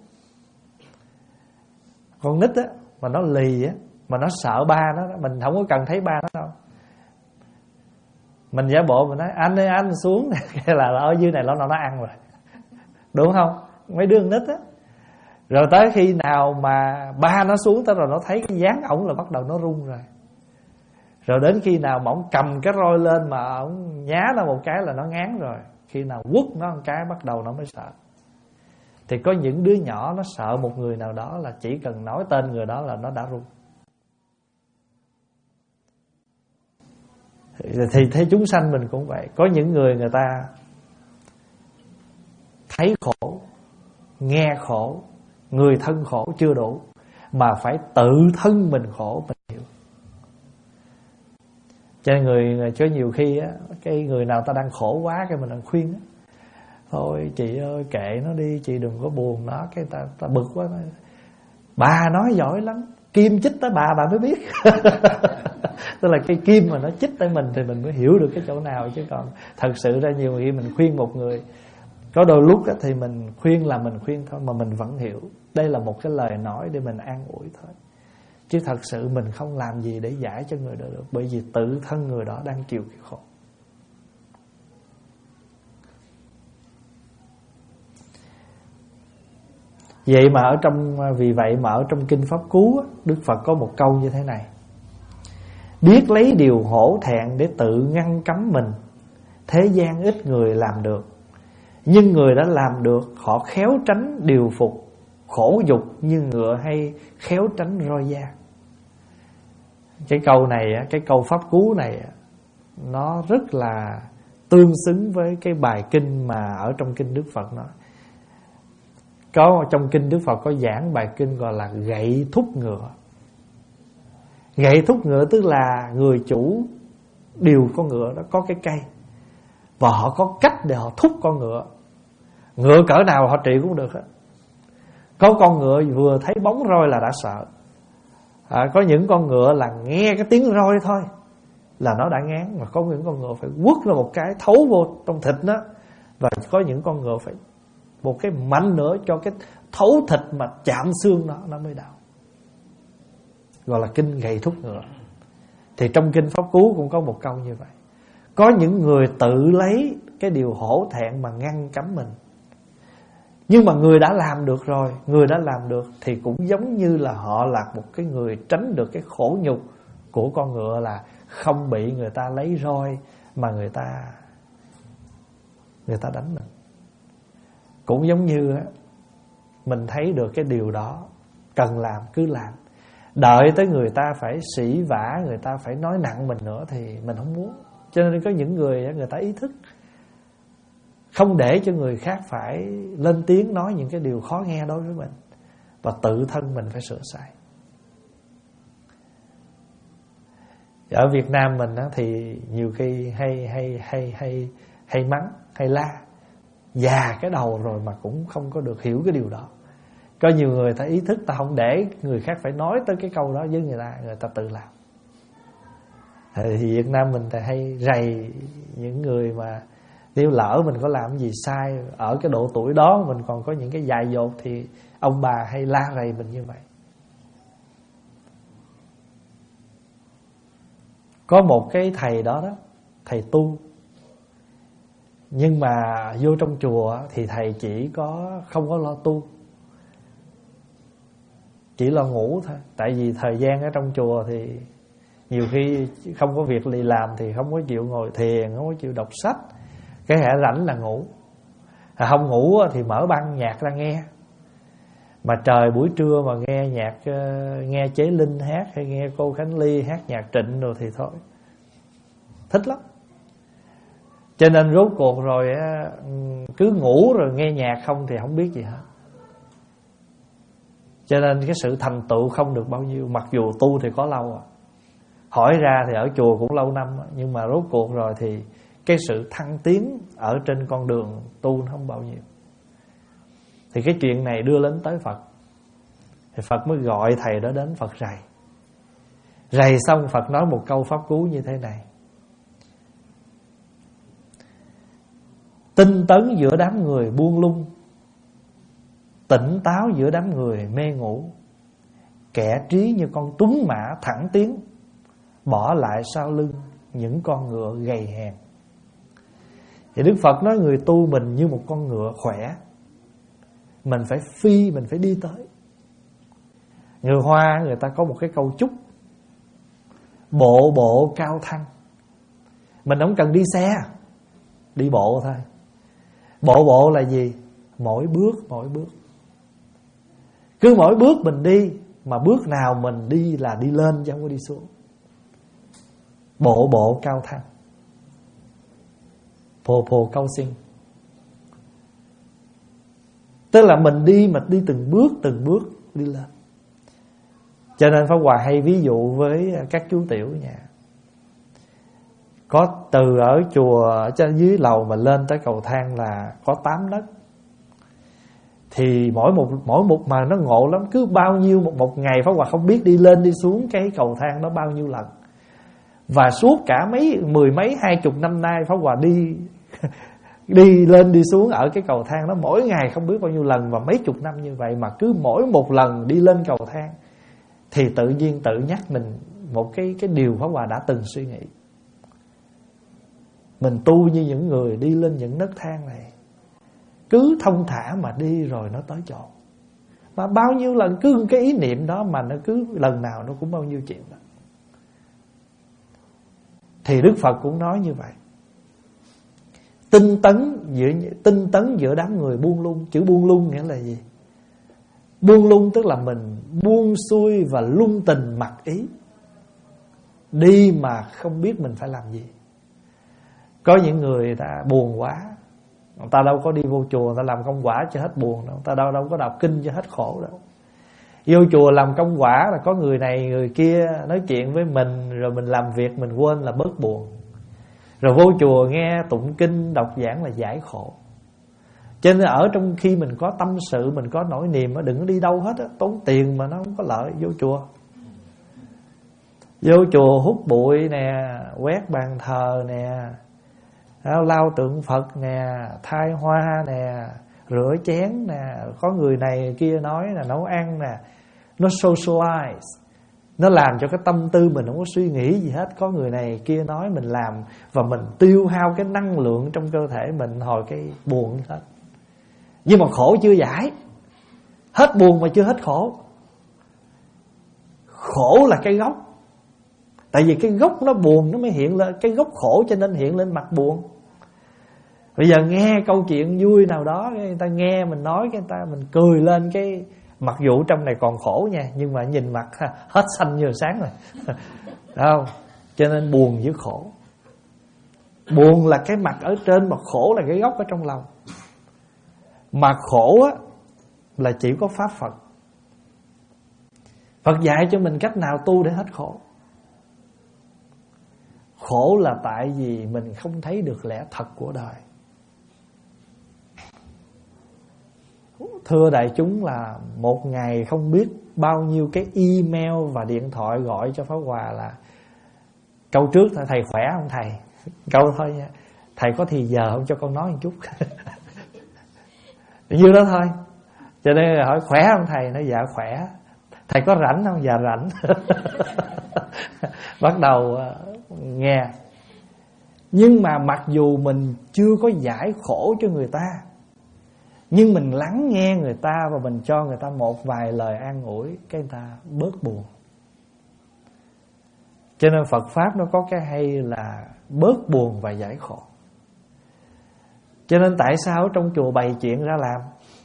con nít á mà nó lì á, mà nó sợ ba nó, mình không có cần thấy ba nó đâu, mình giả bộ mình nói anh ơi anh xuống, là, là ở dưới này nó nó ăn rồi, đúng không? Mấy đứa nít á, Rồi tới khi nào mà ba nó xuống tới rồi nó thấy cái dáng ổng là bắt đầu nó run rồi. Rồi đến khi nào mà ổng cầm cái roi lên mà ổng nhá nó một cái là nó ngán rồi. Khi nào quất nó một cái bắt đầu nó mới sợ. Thì có những đứa nhỏ nó sợ một người nào đó là chỉ cần nói tên người đó là nó đã run. Thì thế chúng sanh mình cũng vậy. Có những người người ta thấy khổ, nghe khổ, người thân khổ chưa đủ, mà phải tự thân mình khổ mình hiểu. Cho nên người cho nhiều khi á, cái người nào ta đang khổ quá cái mình đang khuyên á, thôi chị ơi kệ nó đi, chị đừng có buồn nó. Cái ta, ta bực quá, bà nói giỏi lắm, kim chích tới bà bà mới biết. Tức là cái kim mà nó chích tới mình thì mình mới hiểu được cái chỗ nào. Chứ còn thật sự ra nhiều khi mình khuyên một người, có đôi lúc thì mình khuyên là mình khuyên thôi mà mình vẫn hiểu đây là một cái lời nói để mình an ủi thôi. Chứ thật sự mình không làm gì để giải cho người đó được, bởi vì tự thân người đó đang chịu cái khổ. Vậy mà ở trong vì vậy mà ở trong kinh Pháp Cú, Đức Phật có một câu như thế này: biết lấy điều hổ thẹn để tự ngăn cấm mình, thế gian ít người làm được. Nhưng người đã làm được, họ khéo tránh điều phục khổ dục như ngựa hay khéo tránh roi da. Cái câu này, cái câu Pháp Cú này, nó rất là tương xứng với cái bài kinh mà ở trong kinh Đức Phật nói. Có trong kinh Đức Phật có giảng bài kinh gọi là gậy thúc ngựa. Gậy thúc ngựa tức là người chủ điều con ngựa đó có cái cây, và họ có cách để họ thúc con ngựa. Ngựa cỡ nào họ trị cũng được hết. Có con ngựa vừa thấy bóng roi là đã sợ. à, Có những con ngựa là nghe cái tiếng roi thôi là nó đã ngán. Mà có những con ngựa phải quất ra một cái thấu vô trong thịt nó. Và có những con ngựa phải một cái mạnh nữa cho cái thấu thịt mà chạm xương nó nó mới đau, gọi là kinh gậy thúc ngựa. Thì trong kinh Pháp Cú cũng có một câu như vậy. Có những người tự lấy cái điều hổ thẹn mà ngăn cấm mình. Nhưng mà người đã làm được rồi, người đã làm được thì cũng giống như là họ là một cái người tránh được cái khổ nhục của con ngựa, là không bị người ta lấy roi mà người ta người ta đánh mình. Cũng giống như á, mình thấy được cái điều đó cần làm cứ làm. Đợi tới người ta phải sỉ vả, người ta phải nói nặng mình nữa thì mình không muốn. Cho nên có những người người ta ý thức không để cho người khác phải lên tiếng nói những cái điều khó nghe đối với mình, và tự thân mình phải sửa sai. Ở Việt Nam mình á, thì nhiều khi hay hay hay hay hay mắng, hay la, già cái đầu rồi mà cũng không có được hiểu cái điều đó. Có nhiều người ta ý thức, ta không để người khác phải nói tới cái câu đó với người ta, người ta tự làm. Thì Việt Nam mình thì hay rầy những người mà nếu lỡ mình có làm gì sai ở cái độ tuổi đó, mình còn có những cái dại dột, thì ông bà hay la rầy mình như vậy. Có một cái thầy đó đó, thầy tu, nhưng mà vô trong chùa thì thầy chỉ có không có lo tu, chỉ lo ngủ thôi. Tại vì thời gian ở trong chùa thì nhiều khi không có việc gì làm thì không có chịu ngồi thiền, không có chịu đọc sách. Cái hệ rảnh là ngủ. À, không ngủ thì mở băng nhạc ra nghe. Mà trời buổi trưa mà nghe nhạc, nghe Chế Linh hát hay nghe cô Khánh Ly hát nhạc Trịnh rồi thì thôi, thích lắm. Cho nên rốt cuộc rồi cứ ngủ rồi nghe nhạc không thì không biết gì hết. Cho nên cái sự thành tựu không được bao nhiêu. Mặc dù tu thì có lâu à, hỏi ra thì ở chùa cũng lâu năm, nhưng mà rốt cuộc rồi thì cái sự thăng tiến ở trên con đường tu nó không bao nhiêu. Thì cái chuyện này đưa đến tới Phật, thì Phật mới gọi thầy đó đến Phật rầy. Rầy xong Phật nói một câu Pháp Cú như thế này: tinh tấn giữa đám người buông lung, tỉnh táo giữa đám người mê ngủ. Kẻ trí như con tuấn mã thẳng tiến, bỏ lại sau lưng những con ngựa gầy hèn. Thì Đức Phật nói người tu mình như một con ngựa khỏe, mình phải phi, mình phải đi tới. Người Hoa người ta có một cái câu chúc: bộ bộ cao thăng. Mình không cần đi xe, đi bộ thôi. Bộ bộ là gì? Mỗi bước mỗi bước. Cứ mỗi bước mình đi, mà bước nào mình đi là đi lên chứ không có đi xuống. Bộ bộ cao thăng. Pồ pồ cao sinh. Tức là mình đi mà đi từng bước từng bước đi lên. Cho nên Pháp Hòa hay ví dụ với các chú tiểu ở nhà. Có từ ở chùa ở dưới lầu mà lên tới cầu thang là có tám nấc. Thì mỗi một mỗi một mà nó ngộ lắm, cứ bao nhiêu một một ngày Pháp Hòa không biết đi lên đi xuống cái cầu thang đó bao nhiêu lần. Và suốt cả mấy mười mấy hai chục năm nay Pháp Hòa đi đi lên đi xuống ở cái cầu thang đó mỗi ngày không biết bao nhiêu lần, và mấy chục năm như vậy, mà cứ mỗi một lần đi lên cầu thang thì tự nhiên tự nhắc mình một cái cái điều Pháp Hòa đã từng suy nghĩ. Mình tu như những người đi lên những nấc thang này, cứ thông thả mà đi rồi nó tới chỗ. Mà bao nhiêu lần cứ cái ý niệm đó mà nó cứ lần nào nó cũng bao nhiêu chuyện đó. Thì Đức Phật cũng nói như vậy. Tinh tấn giữa tinh tấn giữa đám người buông lung. Chữ buông lung nghĩa là gì? Buông lung tức là mình buông xuôi và lung tình mặc ý, đi mà không biết mình phải làm gì. Có những người ta buồn quá, người ta đâu có đi vô chùa người ta làm công quả cho hết buồn đâu, người ta đâu đâu có đọc kinh cho hết khổ đâu. Vô chùa làm công quả là có người này người kia nói chuyện với mình, rồi mình làm việc mình quên là bớt buồn. Rồi vô chùa nghe tụng kinh đọc giảng là giải khổ. Cho nên ở trong khi mình có tâm sự, mình có nỗi niềm, đừng có đi đâu hết á, tốn tiền mà nó không có lợi. Vô chùa Vô chùa hút bụi nè, quét bàn thờ nè, lau tượng Phật nè, thay hoa nè, rửa chén nè, có người này kia nói là nấu ăn nè. Nó socialize, nó làm cho cái tâm tư mình không có suy nghĩ gì hết. Có người này kia nói mình làm, và mình tiêu hao cái năng lượng trong cơ thể mình, hồi cái buồn hết. Nhưng mà khổ chưa giải. Hết buồn mà chưa hết khổ. Khổ là cái gốc. Tại vì cái gốc nó buồn nó mới hiện lên, cái gốc khổ cho nên hiện lên mặt buồn. Bây giờ nghe câu chuyện vui nào đó, người ta nghe mình nói, cái người ta mình cười lên, cái mặc dù trong này còn khổ nha, nhưng mà nhìn mặt ha, hết xanh như sáng rồi. Đâu? Cho nên buồn với khổ. Buồn là cái mặt ở trên, mà khổ là cái gốc ở trong lòng. Mà khổ á là chỉ có pháp Phật. Phật dạy cho mình cách nào tu để hết khổ. Khổ là tại vì mình không thấy được lẽ thật của đời. Thưa đại chúng là một ngày không biết bao nhiêu cái email và điện thoại gọi cho Pháp Hòa là câu trước thầy khỏe không thầy? Câu thôi nha. Thầy có thì giờ không cho con nói một chút. Như đó thôi. Cho nên là hỏi khỏe không thầy? Nói dạ khỏe. Thầy có rảnh không? Dạ rảnh. Bắt đầu nghe. Nhưng mà mặc dù mình chưa có giải khổ cho người ta, nhưng mình lắng nghe người ta và mình cho người ta một vài lời an ủi, cái người ta bớt buồn. Cho nên Phật Pháp nó có cái hay là bớt buồn và giải khổ. Cho nên tại sao trong chùa bày chuyện ra làm?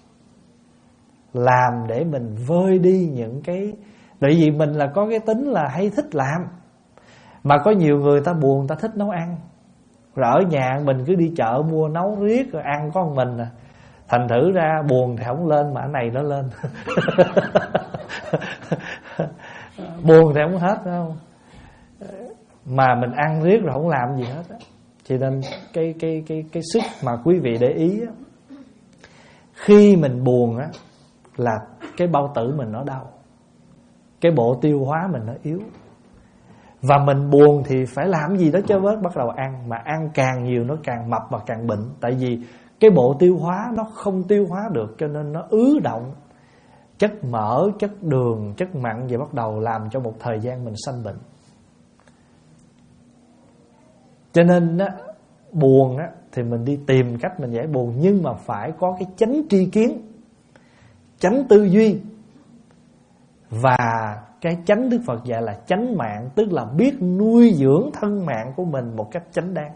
Làm để mình vơi đi những cái... Tại vì mình là có cái tính là hay thích làm. Mà có nhiều người ta buồn, người ta thích nấu ăn. Rồi ở nhà mình cứ đi chợ mua nấu riết rồi ăn có một mình à. Thành thử ra buồn thì không lên, mà cái này nó lên. Buồn thì không hết đâu. Mà mình ăn riết rồi không làm gì hết á. Cho nên cái, cái, cái, cái sức mà quý vị để ý á, khi mình buồn á, là cái bao tử mình nó đau, cái bộ tiêu hóa mình nó yếu. Và mình buồn thì phải làm gì đó cho bớt, bắt đầu ăn. Mà ăn càng nhiều nó càng mập và càng bệnh. Tại vì cái bộ tiêu hóa nó không tiêu hóa được, cho nên nó ứ động chất mỡ, chất đường, chất mặn, và bắt đầu làm cho một thời gian mình sanh bệnh. Cho nên á, buồn á, thì mình đi tìm cách mình giải buồn, nhưng mà phải có cái chánh tri kiến. chánh tư duy. Và cái chánh Đức Phật dạy là chánh mạng, tức là biết nuôi dưỡng thân mạng của mình một cách chánh đáng.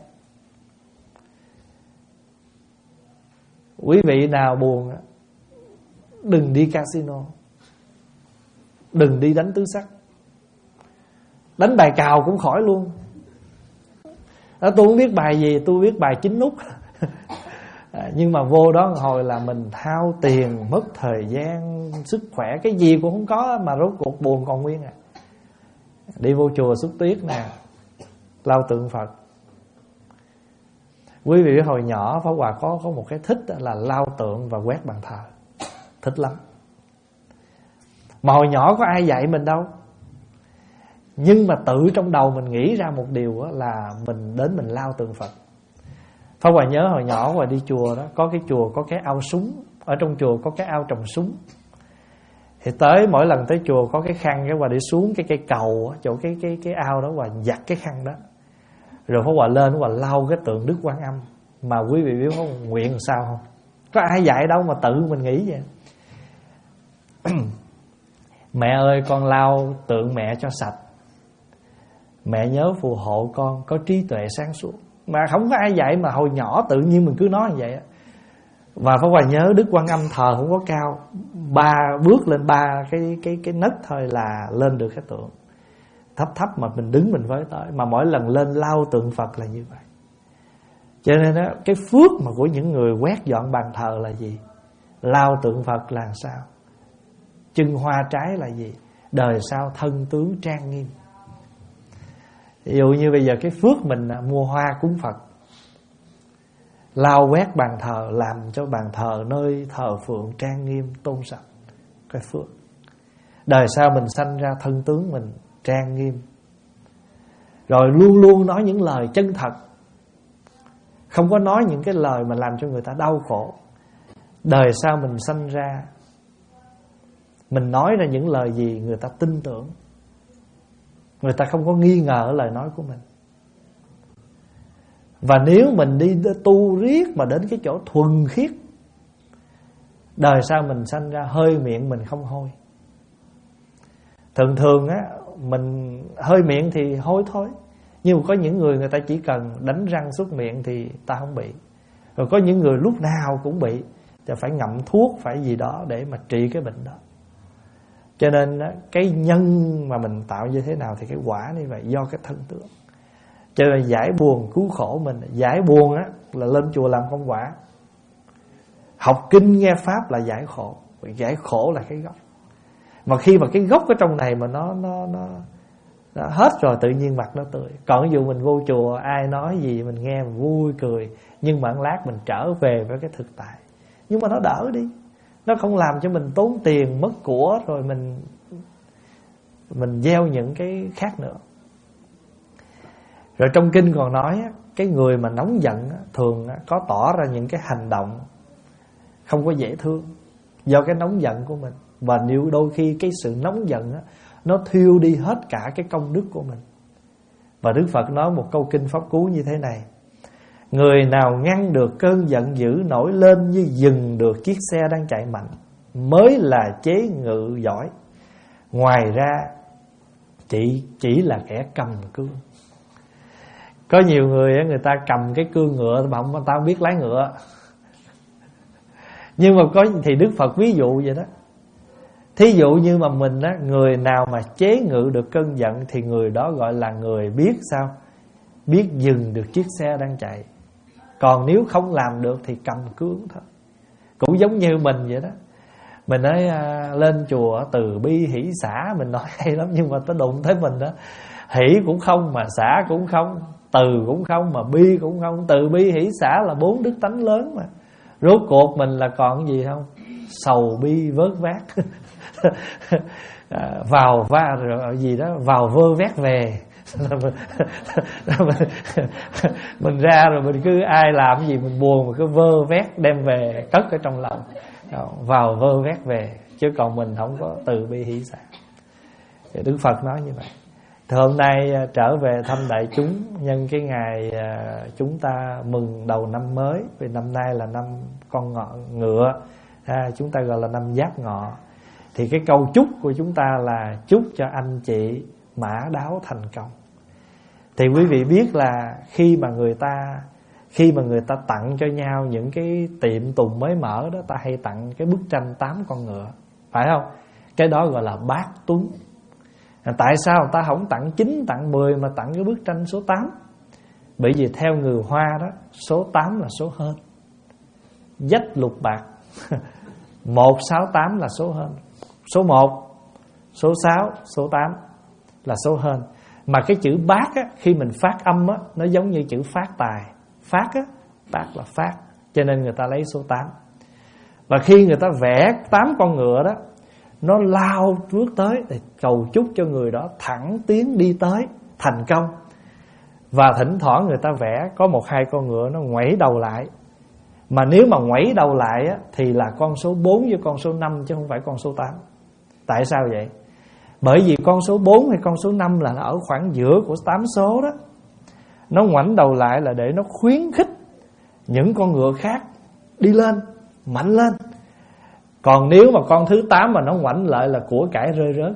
Quý vị nào buồn đừng đi casino, đừng đi đánh tứ sắc, đánh bài cào cũng khỏi luôn. Đó, tôi không biết bài gì, tôi biết bài chín nút. À, nhưng mà vô đó hồi là mình thao tiền, mất thời gian, sức khỏe, cái gì cũng không có, mà rốt cuộc buồn còn nguyên à. Đi vô chùa Xuất Tuyết nè, lau tượng Phật. Quý vị biết hồi nhỏ Pháp Hòa có có một cái thích là lau tượng và quét bàn thờ, thích lắm. Mà hồi nhỏ có ai dạy mình đâu, nhưng mà tự trong đầu mình nghĩ ra một điều là mình đến mình lau tượng Phật. Pháp Hòa nhớ hồi nhỏ Hòa đi chùa đó, có cái chùa có cái ao súng, ở trong chùa có cái ao trồng súng. Thì tới mỗi lần tới chùa có cái khăn, cái Hòa đi xuống cái cây cầu chỗ cái cái cái ao đó, Hòa giặt cái khăn đó, rồi Pháp Hòa lên Hòa lau cái tượng Đức Quan Âm. Mà quý vị biết không, nguyện làm sao không? Có ai dạy đâu mà tự mình nghĩ vậy. Mẹ ơi, con lau tượng mẹ cho sạch, mẹ nhớ phù hộ con có trí tuệ sáng suốt. Mà không có ai dạy, mà hồi nhỏ tự nhiên mình cứ nói như vậy. Và Pháp Hòa nhớ Đức Quan Âm thờ không có cao, ba bước lên ba cái cái cái nấc thôi là lên được cái tượng. Thấp thấp mà mình đứng mình với tới. Mà mỗi lần lên lau tượng Phật là như vậy. Cho nên đó, cái phước mà của những người quét dọn bàn thờ là gì? Lau tượng Phật là sao? Trưng hoa trái là gì? Đời sau thân tướng trang nghiêm. Ví dụ như bây giờ cái phước mình mua hoa cúng Phật, lau quét bàn thờ, làm cho bàn thờ nơi thờ phượng trang nghiêm tôn sạch, cái phước. Đời sau mình sanh ra thân tướng mình trang nghiêm, rồi luôn luôn nói những lời chân thật, không có nói những cái lời mà làm cho người ta đau khổ. Đời sau mình sanh ra, mình nói ra những lời gì người ta tin tưởng, người ta không có nghi ngờ ở lời nói của mình. Và nếu mình đi tu riết mà đến cái chỗ thuần khiết, đời sau mình sanh ra hơi miệng mình không hôi. Thường thường á, mình hơi miệng thì hôi thôi, nhưng mà có những người người ta chỉ cần đánh răng súc miệng thì ta không bị. Rồi có những người lúc nào cũng bị, thì phải ngậm thuốc, phải gì đó để mà trị cái bệnh đó. Cho nên cái nhân mà mình tạo như thế nào thì cái quả như vậy, do cái thân tướng. Cho nên giải buồn cứu khổ mình. Giải buồn á là lên chùa làm công quả, học kinh nghe pháp là giải khổ. Giải khổ là cái gốc. Mà khi mà cái gốc ở trong này mà nó nó nó, nó hết rồi, tự nhiên mặt nó tươi. Còn ví dụ mình vô chùa ai nói gì mình nghe mình vui cười, nhưng mà một lát mình trở về với cái thực tại. Nhưng mà nó đỡ đi, nó không làm cho mình tốn tiền mất của, rồi mình mình gieo những cái khác nữa. Rồi trong kinh còn nói cái người mà nóng giận thường có tỏ ra những cái hành động không có dễ thương do cái nóng giận của mình. Và nếu đôi khi cái sự nóng giận nó thiêu đi hết cả cái công đức của mình. Và Đức Phật nói một câu kinh pháp cú như thế này: người nào ngăn được cơn giận dữ nổi lên như dừng được chiếc xe đang chạy mạnh mới là chế ngự giỏi. Ngoài ra chỉ, chỉ là kẻ cầm cương. Có nhiều người người ta cầm cái cương ngựa mà không, ta không biết lái ngựa. Nhưng mà có thì Đức Phật ví dụ vậy đó. Thí dụ như mà mình á, người nào mà chế ngự được cơn giận thì người đó gọi là người biết sao? Biết dừng được chiếc xe đang chạy. Còn nếu không làm được thì cầm cương thôi. Cũng giống như mình vậy đó. Mình nói à, lên chùa từ bi hỷ xả, mình nói hay lắm, nhưng mà tới đụng tới mình đó, hỷ cũng không mà xả cũng không, từ cũng không mà bi cũng không. Từ bi hỷ xả là bốn đức tánh lớn mà. Rốt cuộc mình là còn gì không? Sầu bi vớt vát. à, vào va rồi gì đó, vào vơ vét về. mình, mình ra rồi mình cứ ai làm gì mình buồn mà cứ vơ vét đem về cất ở trong lòng, vào vơ vét về, chứ còn mình không có từ bi hỷ xả. Thì Đức Phật nói như vậy. Thì hôm nay trở về thăm đại chúng nhân cái ngày chúng ta mừng đầu năm mới, vì năm nay là năm con ngựa, à, chúng ta gọi là năm Giáp Ngọ. Thì cái câu chúc của chúng ta là chúc cho anh chị mã đáo thành công. Thì quý vị biết là khi mà người ta Khi mà người ta tặng cho nhau những cái tiệm tùng mới mở đó, ta hay tặng cái bức tranh tám con ngựa, phải không? Cái đó gọi là bát tuấn. Tại sao người ta không tặng chín, tặng mười mà tặng cái bức tranh số tám? Bởi vì theo người Hoa đó, số tám là số hên, dách lục bạc. Một sáu tám là số hên. Số một, số sáu, số tám là số hên. Mà cái chữ bát á, khi mình phát âm á, nó giống như chữ phát tài. Phát á, bát là phát, cho nên người ta lấy số tám. Và khi người ta vẽ tám con ngựa đó, nó lao trước tới để cầu chúc cho người đó thẳng tiến đi tới thành công. Và thỉnh thoảng người ta vẽ có một hai con ngựa nó ngoẩy đầu lại. Mà nếu mà ngoẩy đầu lại á, thì là con số bốn với con số năm, chứ không phải con số tám. Tại sao vậy? Bởi vì con số bốn hay con số năm là nó ở khoảng giữa của tám số đó. Nó ngoảnh đầu lại là để nó khuyến khích những con ngựa khác đi lên, mạnh lên. Còn nếu mà con thứ tám mà nó ngoảnh lại là của cải rơi rớt.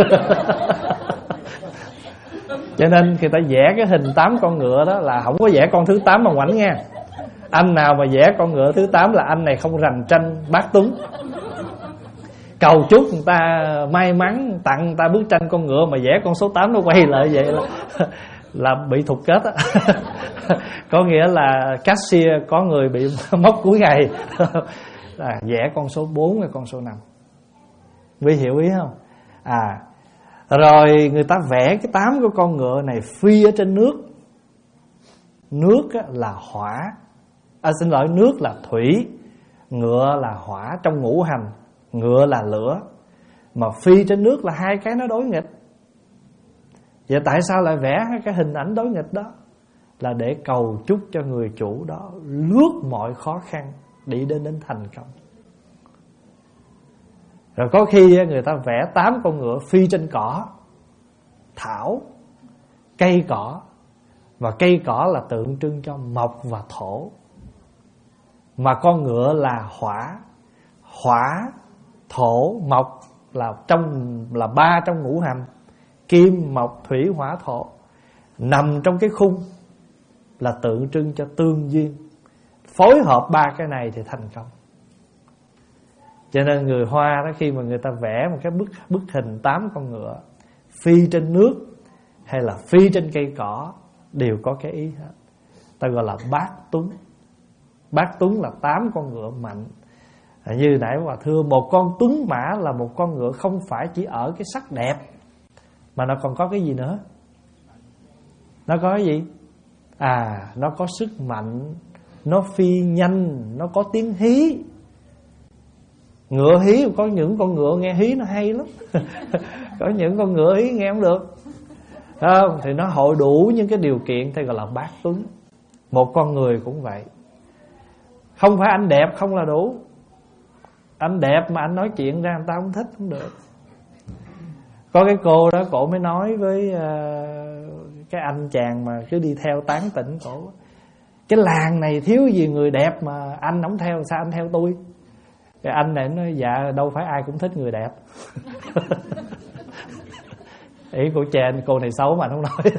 Cho nên người ta vẽ cái hình tám con ngựa đó là không có vẽ con thứ tám mà ngoảnh nha. Anh nào mà vẽ con ngựa thứ tám là anh này không rành tranh bát tuấn. Cầu chúc người ta may mắn, tặng người ta bức tranh con ngựa mà vẽ con số tám nó quay lại vậy là là bị thục kết á. Có nghĩa là cashier có người bị móc cuối ngày. À, vẽ con số bốn hay con số năm. Quý hiểu ý không? À, rồi người ta vẽ cái tám của con ngựa này phi ở trên nước. Nước á, là hỏa. À, xin lỗi, nước là thủy, ngựa là hỏa trong ngũ hành, ngựa là lửa. Mà phi trên nước là hai cái nó đối nghịch. Vậy tại sao lại vẽ cái hình ảnh đối nghịch đó? Là để cầu chúc cho người chủ đó lướt mọi khó khăn đi đến đến thành công. Rồi có khi người ta vẽ tám con ngựa phi trên cỏ, thảo, cây cỏ. Và cây cỏ là tượng trưng cho mộc và thổ. Mà con ngựa là hỏa. Hỏa, thổ, mộc là trong là ba trong ngũ hành: kim, mộc, thủy, hỏa, thổ. Nằm trong cái khung là tượng trưng cho tương duyên. Phối hợp ba cái này thì thành công. Cho nên người Hoa đó, khi mà người ta vẽ một cái bức bức hình tám con ngựa phi trên nước hay là phi trên cây cỏ đều có cái ý hết. Ta gọi là bát tuấn. Bát tuấn là tám con ngựa mạnh. À, như nãy Hòa thưa, một con tuấn mã là một con ngựa không phải chỉ ở cái sắc đẹp, mà nó còn có cái gì nữa? Nó có cái gì? À, nó có sức mạnh, nó phi nhanh, nó có tiếng hí. Ngựa hí, có những con ngựa nghe hí nó hay lắm. Có những con ngựa hí nghe không được, không? Thì nó hội đủ những cái điều kiện thì gọi là bát tuấn. Một con người cũng vậy. Không phải anh đẹp không là đủ. Anh đẹp mà anh nói chuyện ra người ta không thích không được. Có cái cô đó, cổ mới nói với uh, cái anh chàng mà cứ đi theo tán tỉnh cổ: cái làng này thiếu gì người đẹp mà anh không theo, sao anh theo tôi? Cái anh này nói: dạ đâu phải ai cũng thích người đẹp. Ý cô chèn, cô này xấu mà anh không nói.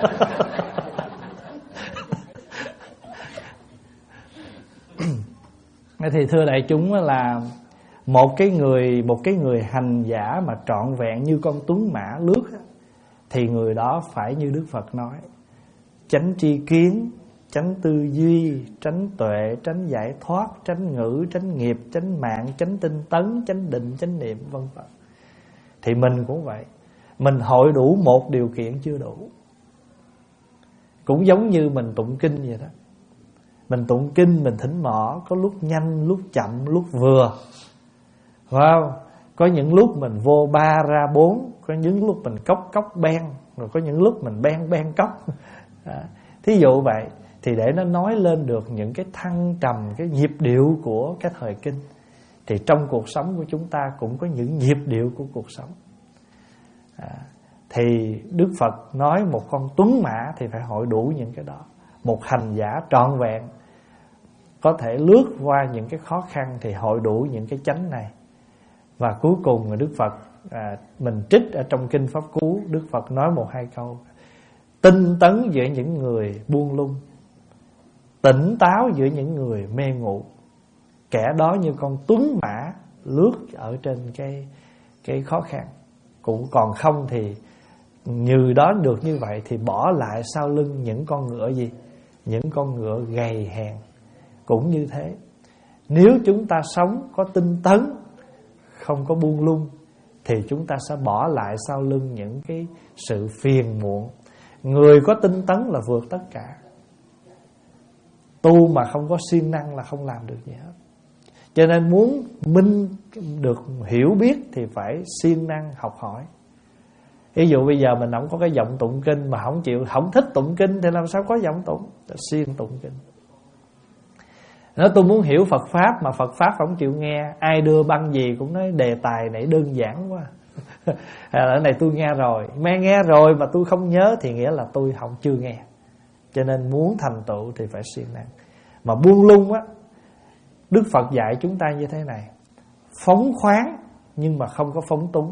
Thì thưa đại chúng là một cái người một cái người hành giả mà trọn vẹn như con tuấn mã lướt thì người đó phải như Đức Phật nói: chánh tri kiến, chánh tư duy, chánh tuệ, chánh giải thoát, chánh ngữ, chánh nghiệp, chánh mạng, chánh tinh tấn, chánh định, chánh niệm, vân vân. Thì mình cũng vậy. Mình hội đủ một điều kiện chưa đủ. Cũng giống như mình tụng kinh vậy đó. Mình tụng kinh, mình thỉnh mỏ, có lúc nhanh, lúc chậm, lúc vừa. Wow. Có những lúc mình vô ba ra bốn, có những lúc mình cốc cốc ben, rồi có những lúc mình ben ben cốc. Thí dụ vậy. Thì để nó nói lên được những cái thăng trầm, cái nhịp điệu của cái thời kinh, thì trong cuộc sống của chúng ta cũng có những nhịp điệu của cuộc sống. à, Thì Đức Phật nói một con tuấn mã thì phải hội đủ những cái đó. Một hành giả trọn vẹn có thể lướt qua những cái khó khăn thì hội đủ những cái chánh này. Và cuối cùng là Đức Phật à, mình trích ở trong kinh Pháp Cú, Đức Phật nói một hai câu: tinh tấn giữa những người buông lung, tỉnh táo giữa những người mê ngủ. Kẻ đó như con tuấn mã lướt ở trên cái cái khó khăn. Cũng còn không thì như đó được như vậy thì bỏ lại sau lưng những con ngựa gì? Những con ngựa gầy hèn. Cũng như thế, nếu chúng ta sống có tinh tấn, không có buông lung, thì chúng ta sẽ bỏ lại sau lưng những cái sự phiền muộn. Người có tinh tấn là vượt tất cả. Tu mà không có siêng năng là không làm được gì hết. Cho nên muốn minh được hiểu biết thì phải siêng năng học hỏi. Ví dụ bây giờ mình không có cái giọng tụng kinh mà không chịu, không thích tụng kinh thì làm sao có giọng tụng? Siêng tụng kinh. Nói tôi muốn hiểu Phật Pháp mà Phật Pháp không chịu nghe. Ai đưa băng gì cũng nói đề tài này đơn giản quá. Ở này tôi nghe rồi, nghe nghe rồi mà tôi không nhớ thì nghĩa là tôi không chưa nghe. Cho nên muốn thành tựu thì phải siêng năng. Mà buông lung á, Đức Phật dạy chúng ta như thế này: phóng khoáng nhưng mà không có phóng túng.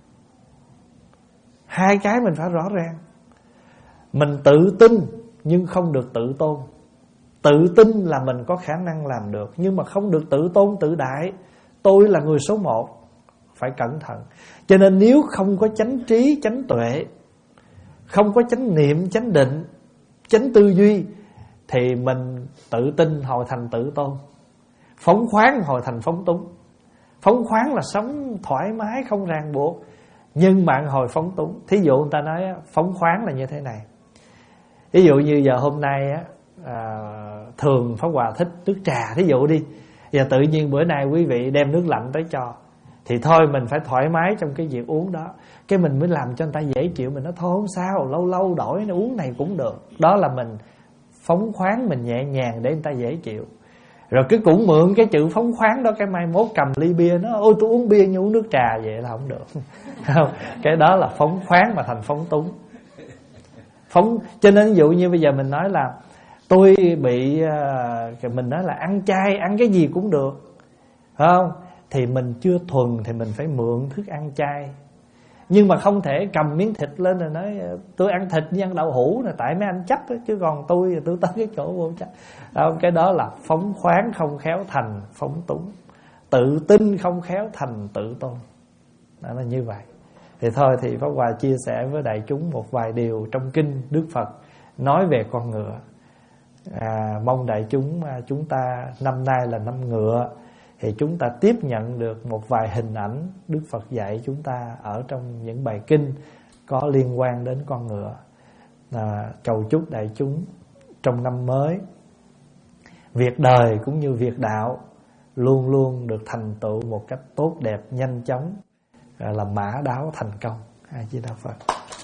Hai cái mình phải rõ ràng. Mình tự tin nhưng không được tự tôn. Tự tin là mình có khả năng làm được, nhưng mà không được tự tôn tự đại. Tôi là người số một. Phải cẩn thận. Cho nên nếu không có chánh trí, chánh tuệ, không có chánh niệm, chánh định, chánh tư duy, thì mình tự tin hồi thành tự tôn, phóng khoáng hồi thành phóng túng. Phóng khoáng là sống thoải mái, không ràng buộc, nhưng bạn hồi phóng túng. Thí dụ người ta nói phóng khoáng là như thế này. Ví dụ như giờ hôm nay á, à, thường Pháp Hòa thích nước trà, thí dụ đi. Giờ tự nhiên bữa nay quý vị đem nước lạnh tới cho, thì thôi mình phải thoải mái trong cái việc uống đó. Cái mình mới làm cho người ta dễ chịu. Mình nói thôi không sao, lâu lâu đổi uống này cũng được. Đó là mình phóng khoáng, mình nhẹ nhàng để người ta dễ chịu. Rồi cứ cũng mượn cái chữ phóng khoáng đó, cái mai mốt cầm ly bia nó ôi tôi uống bia như uống nước trà vậy là không được. Không, cái đó là phóng khoáng mà thành phóng túng. Phóng, cho nên ví dụ như bây giờ mình nói là tôi bị uh, mình nói là ăn chay, ăn cái gì cũng được, phải không? Thì mình chưa thuần thì mình phải mượn thức ăn chay. Nhưng mà không thể cầm miếng thịt lên rồi nói tôi ăn thịt như ăn đậu hũ là tại mấy anh chắc đó, chứ còn tôi tôi tới cái chỗ vô chắc. Đó, cái đó là phóng khoáng không khéo thành phóng túng, tự tin không khéo thành tự tôn. Đó là như vậy. Thì thôi thì Pháp Hòa chia sẻ với đại chúng một vài điều trong kinh Đức Phật nói về con ngựa. À, mong đại chúng chúng ta năm nay là năm ngựa, thì chúng ta tiếp nhận được một vài hình ảnh Đức Phật dạy chúng ta ở trong những bài kinh có liên quan đến con ngựa. À, cầu chúc đại chúng trong năm mới, việc đời cũng như việc đạo luôn luôn được thành tựu một cách tốt đẹp, nhanh chóng, là mã đáo thành công. A Di Đà Phật.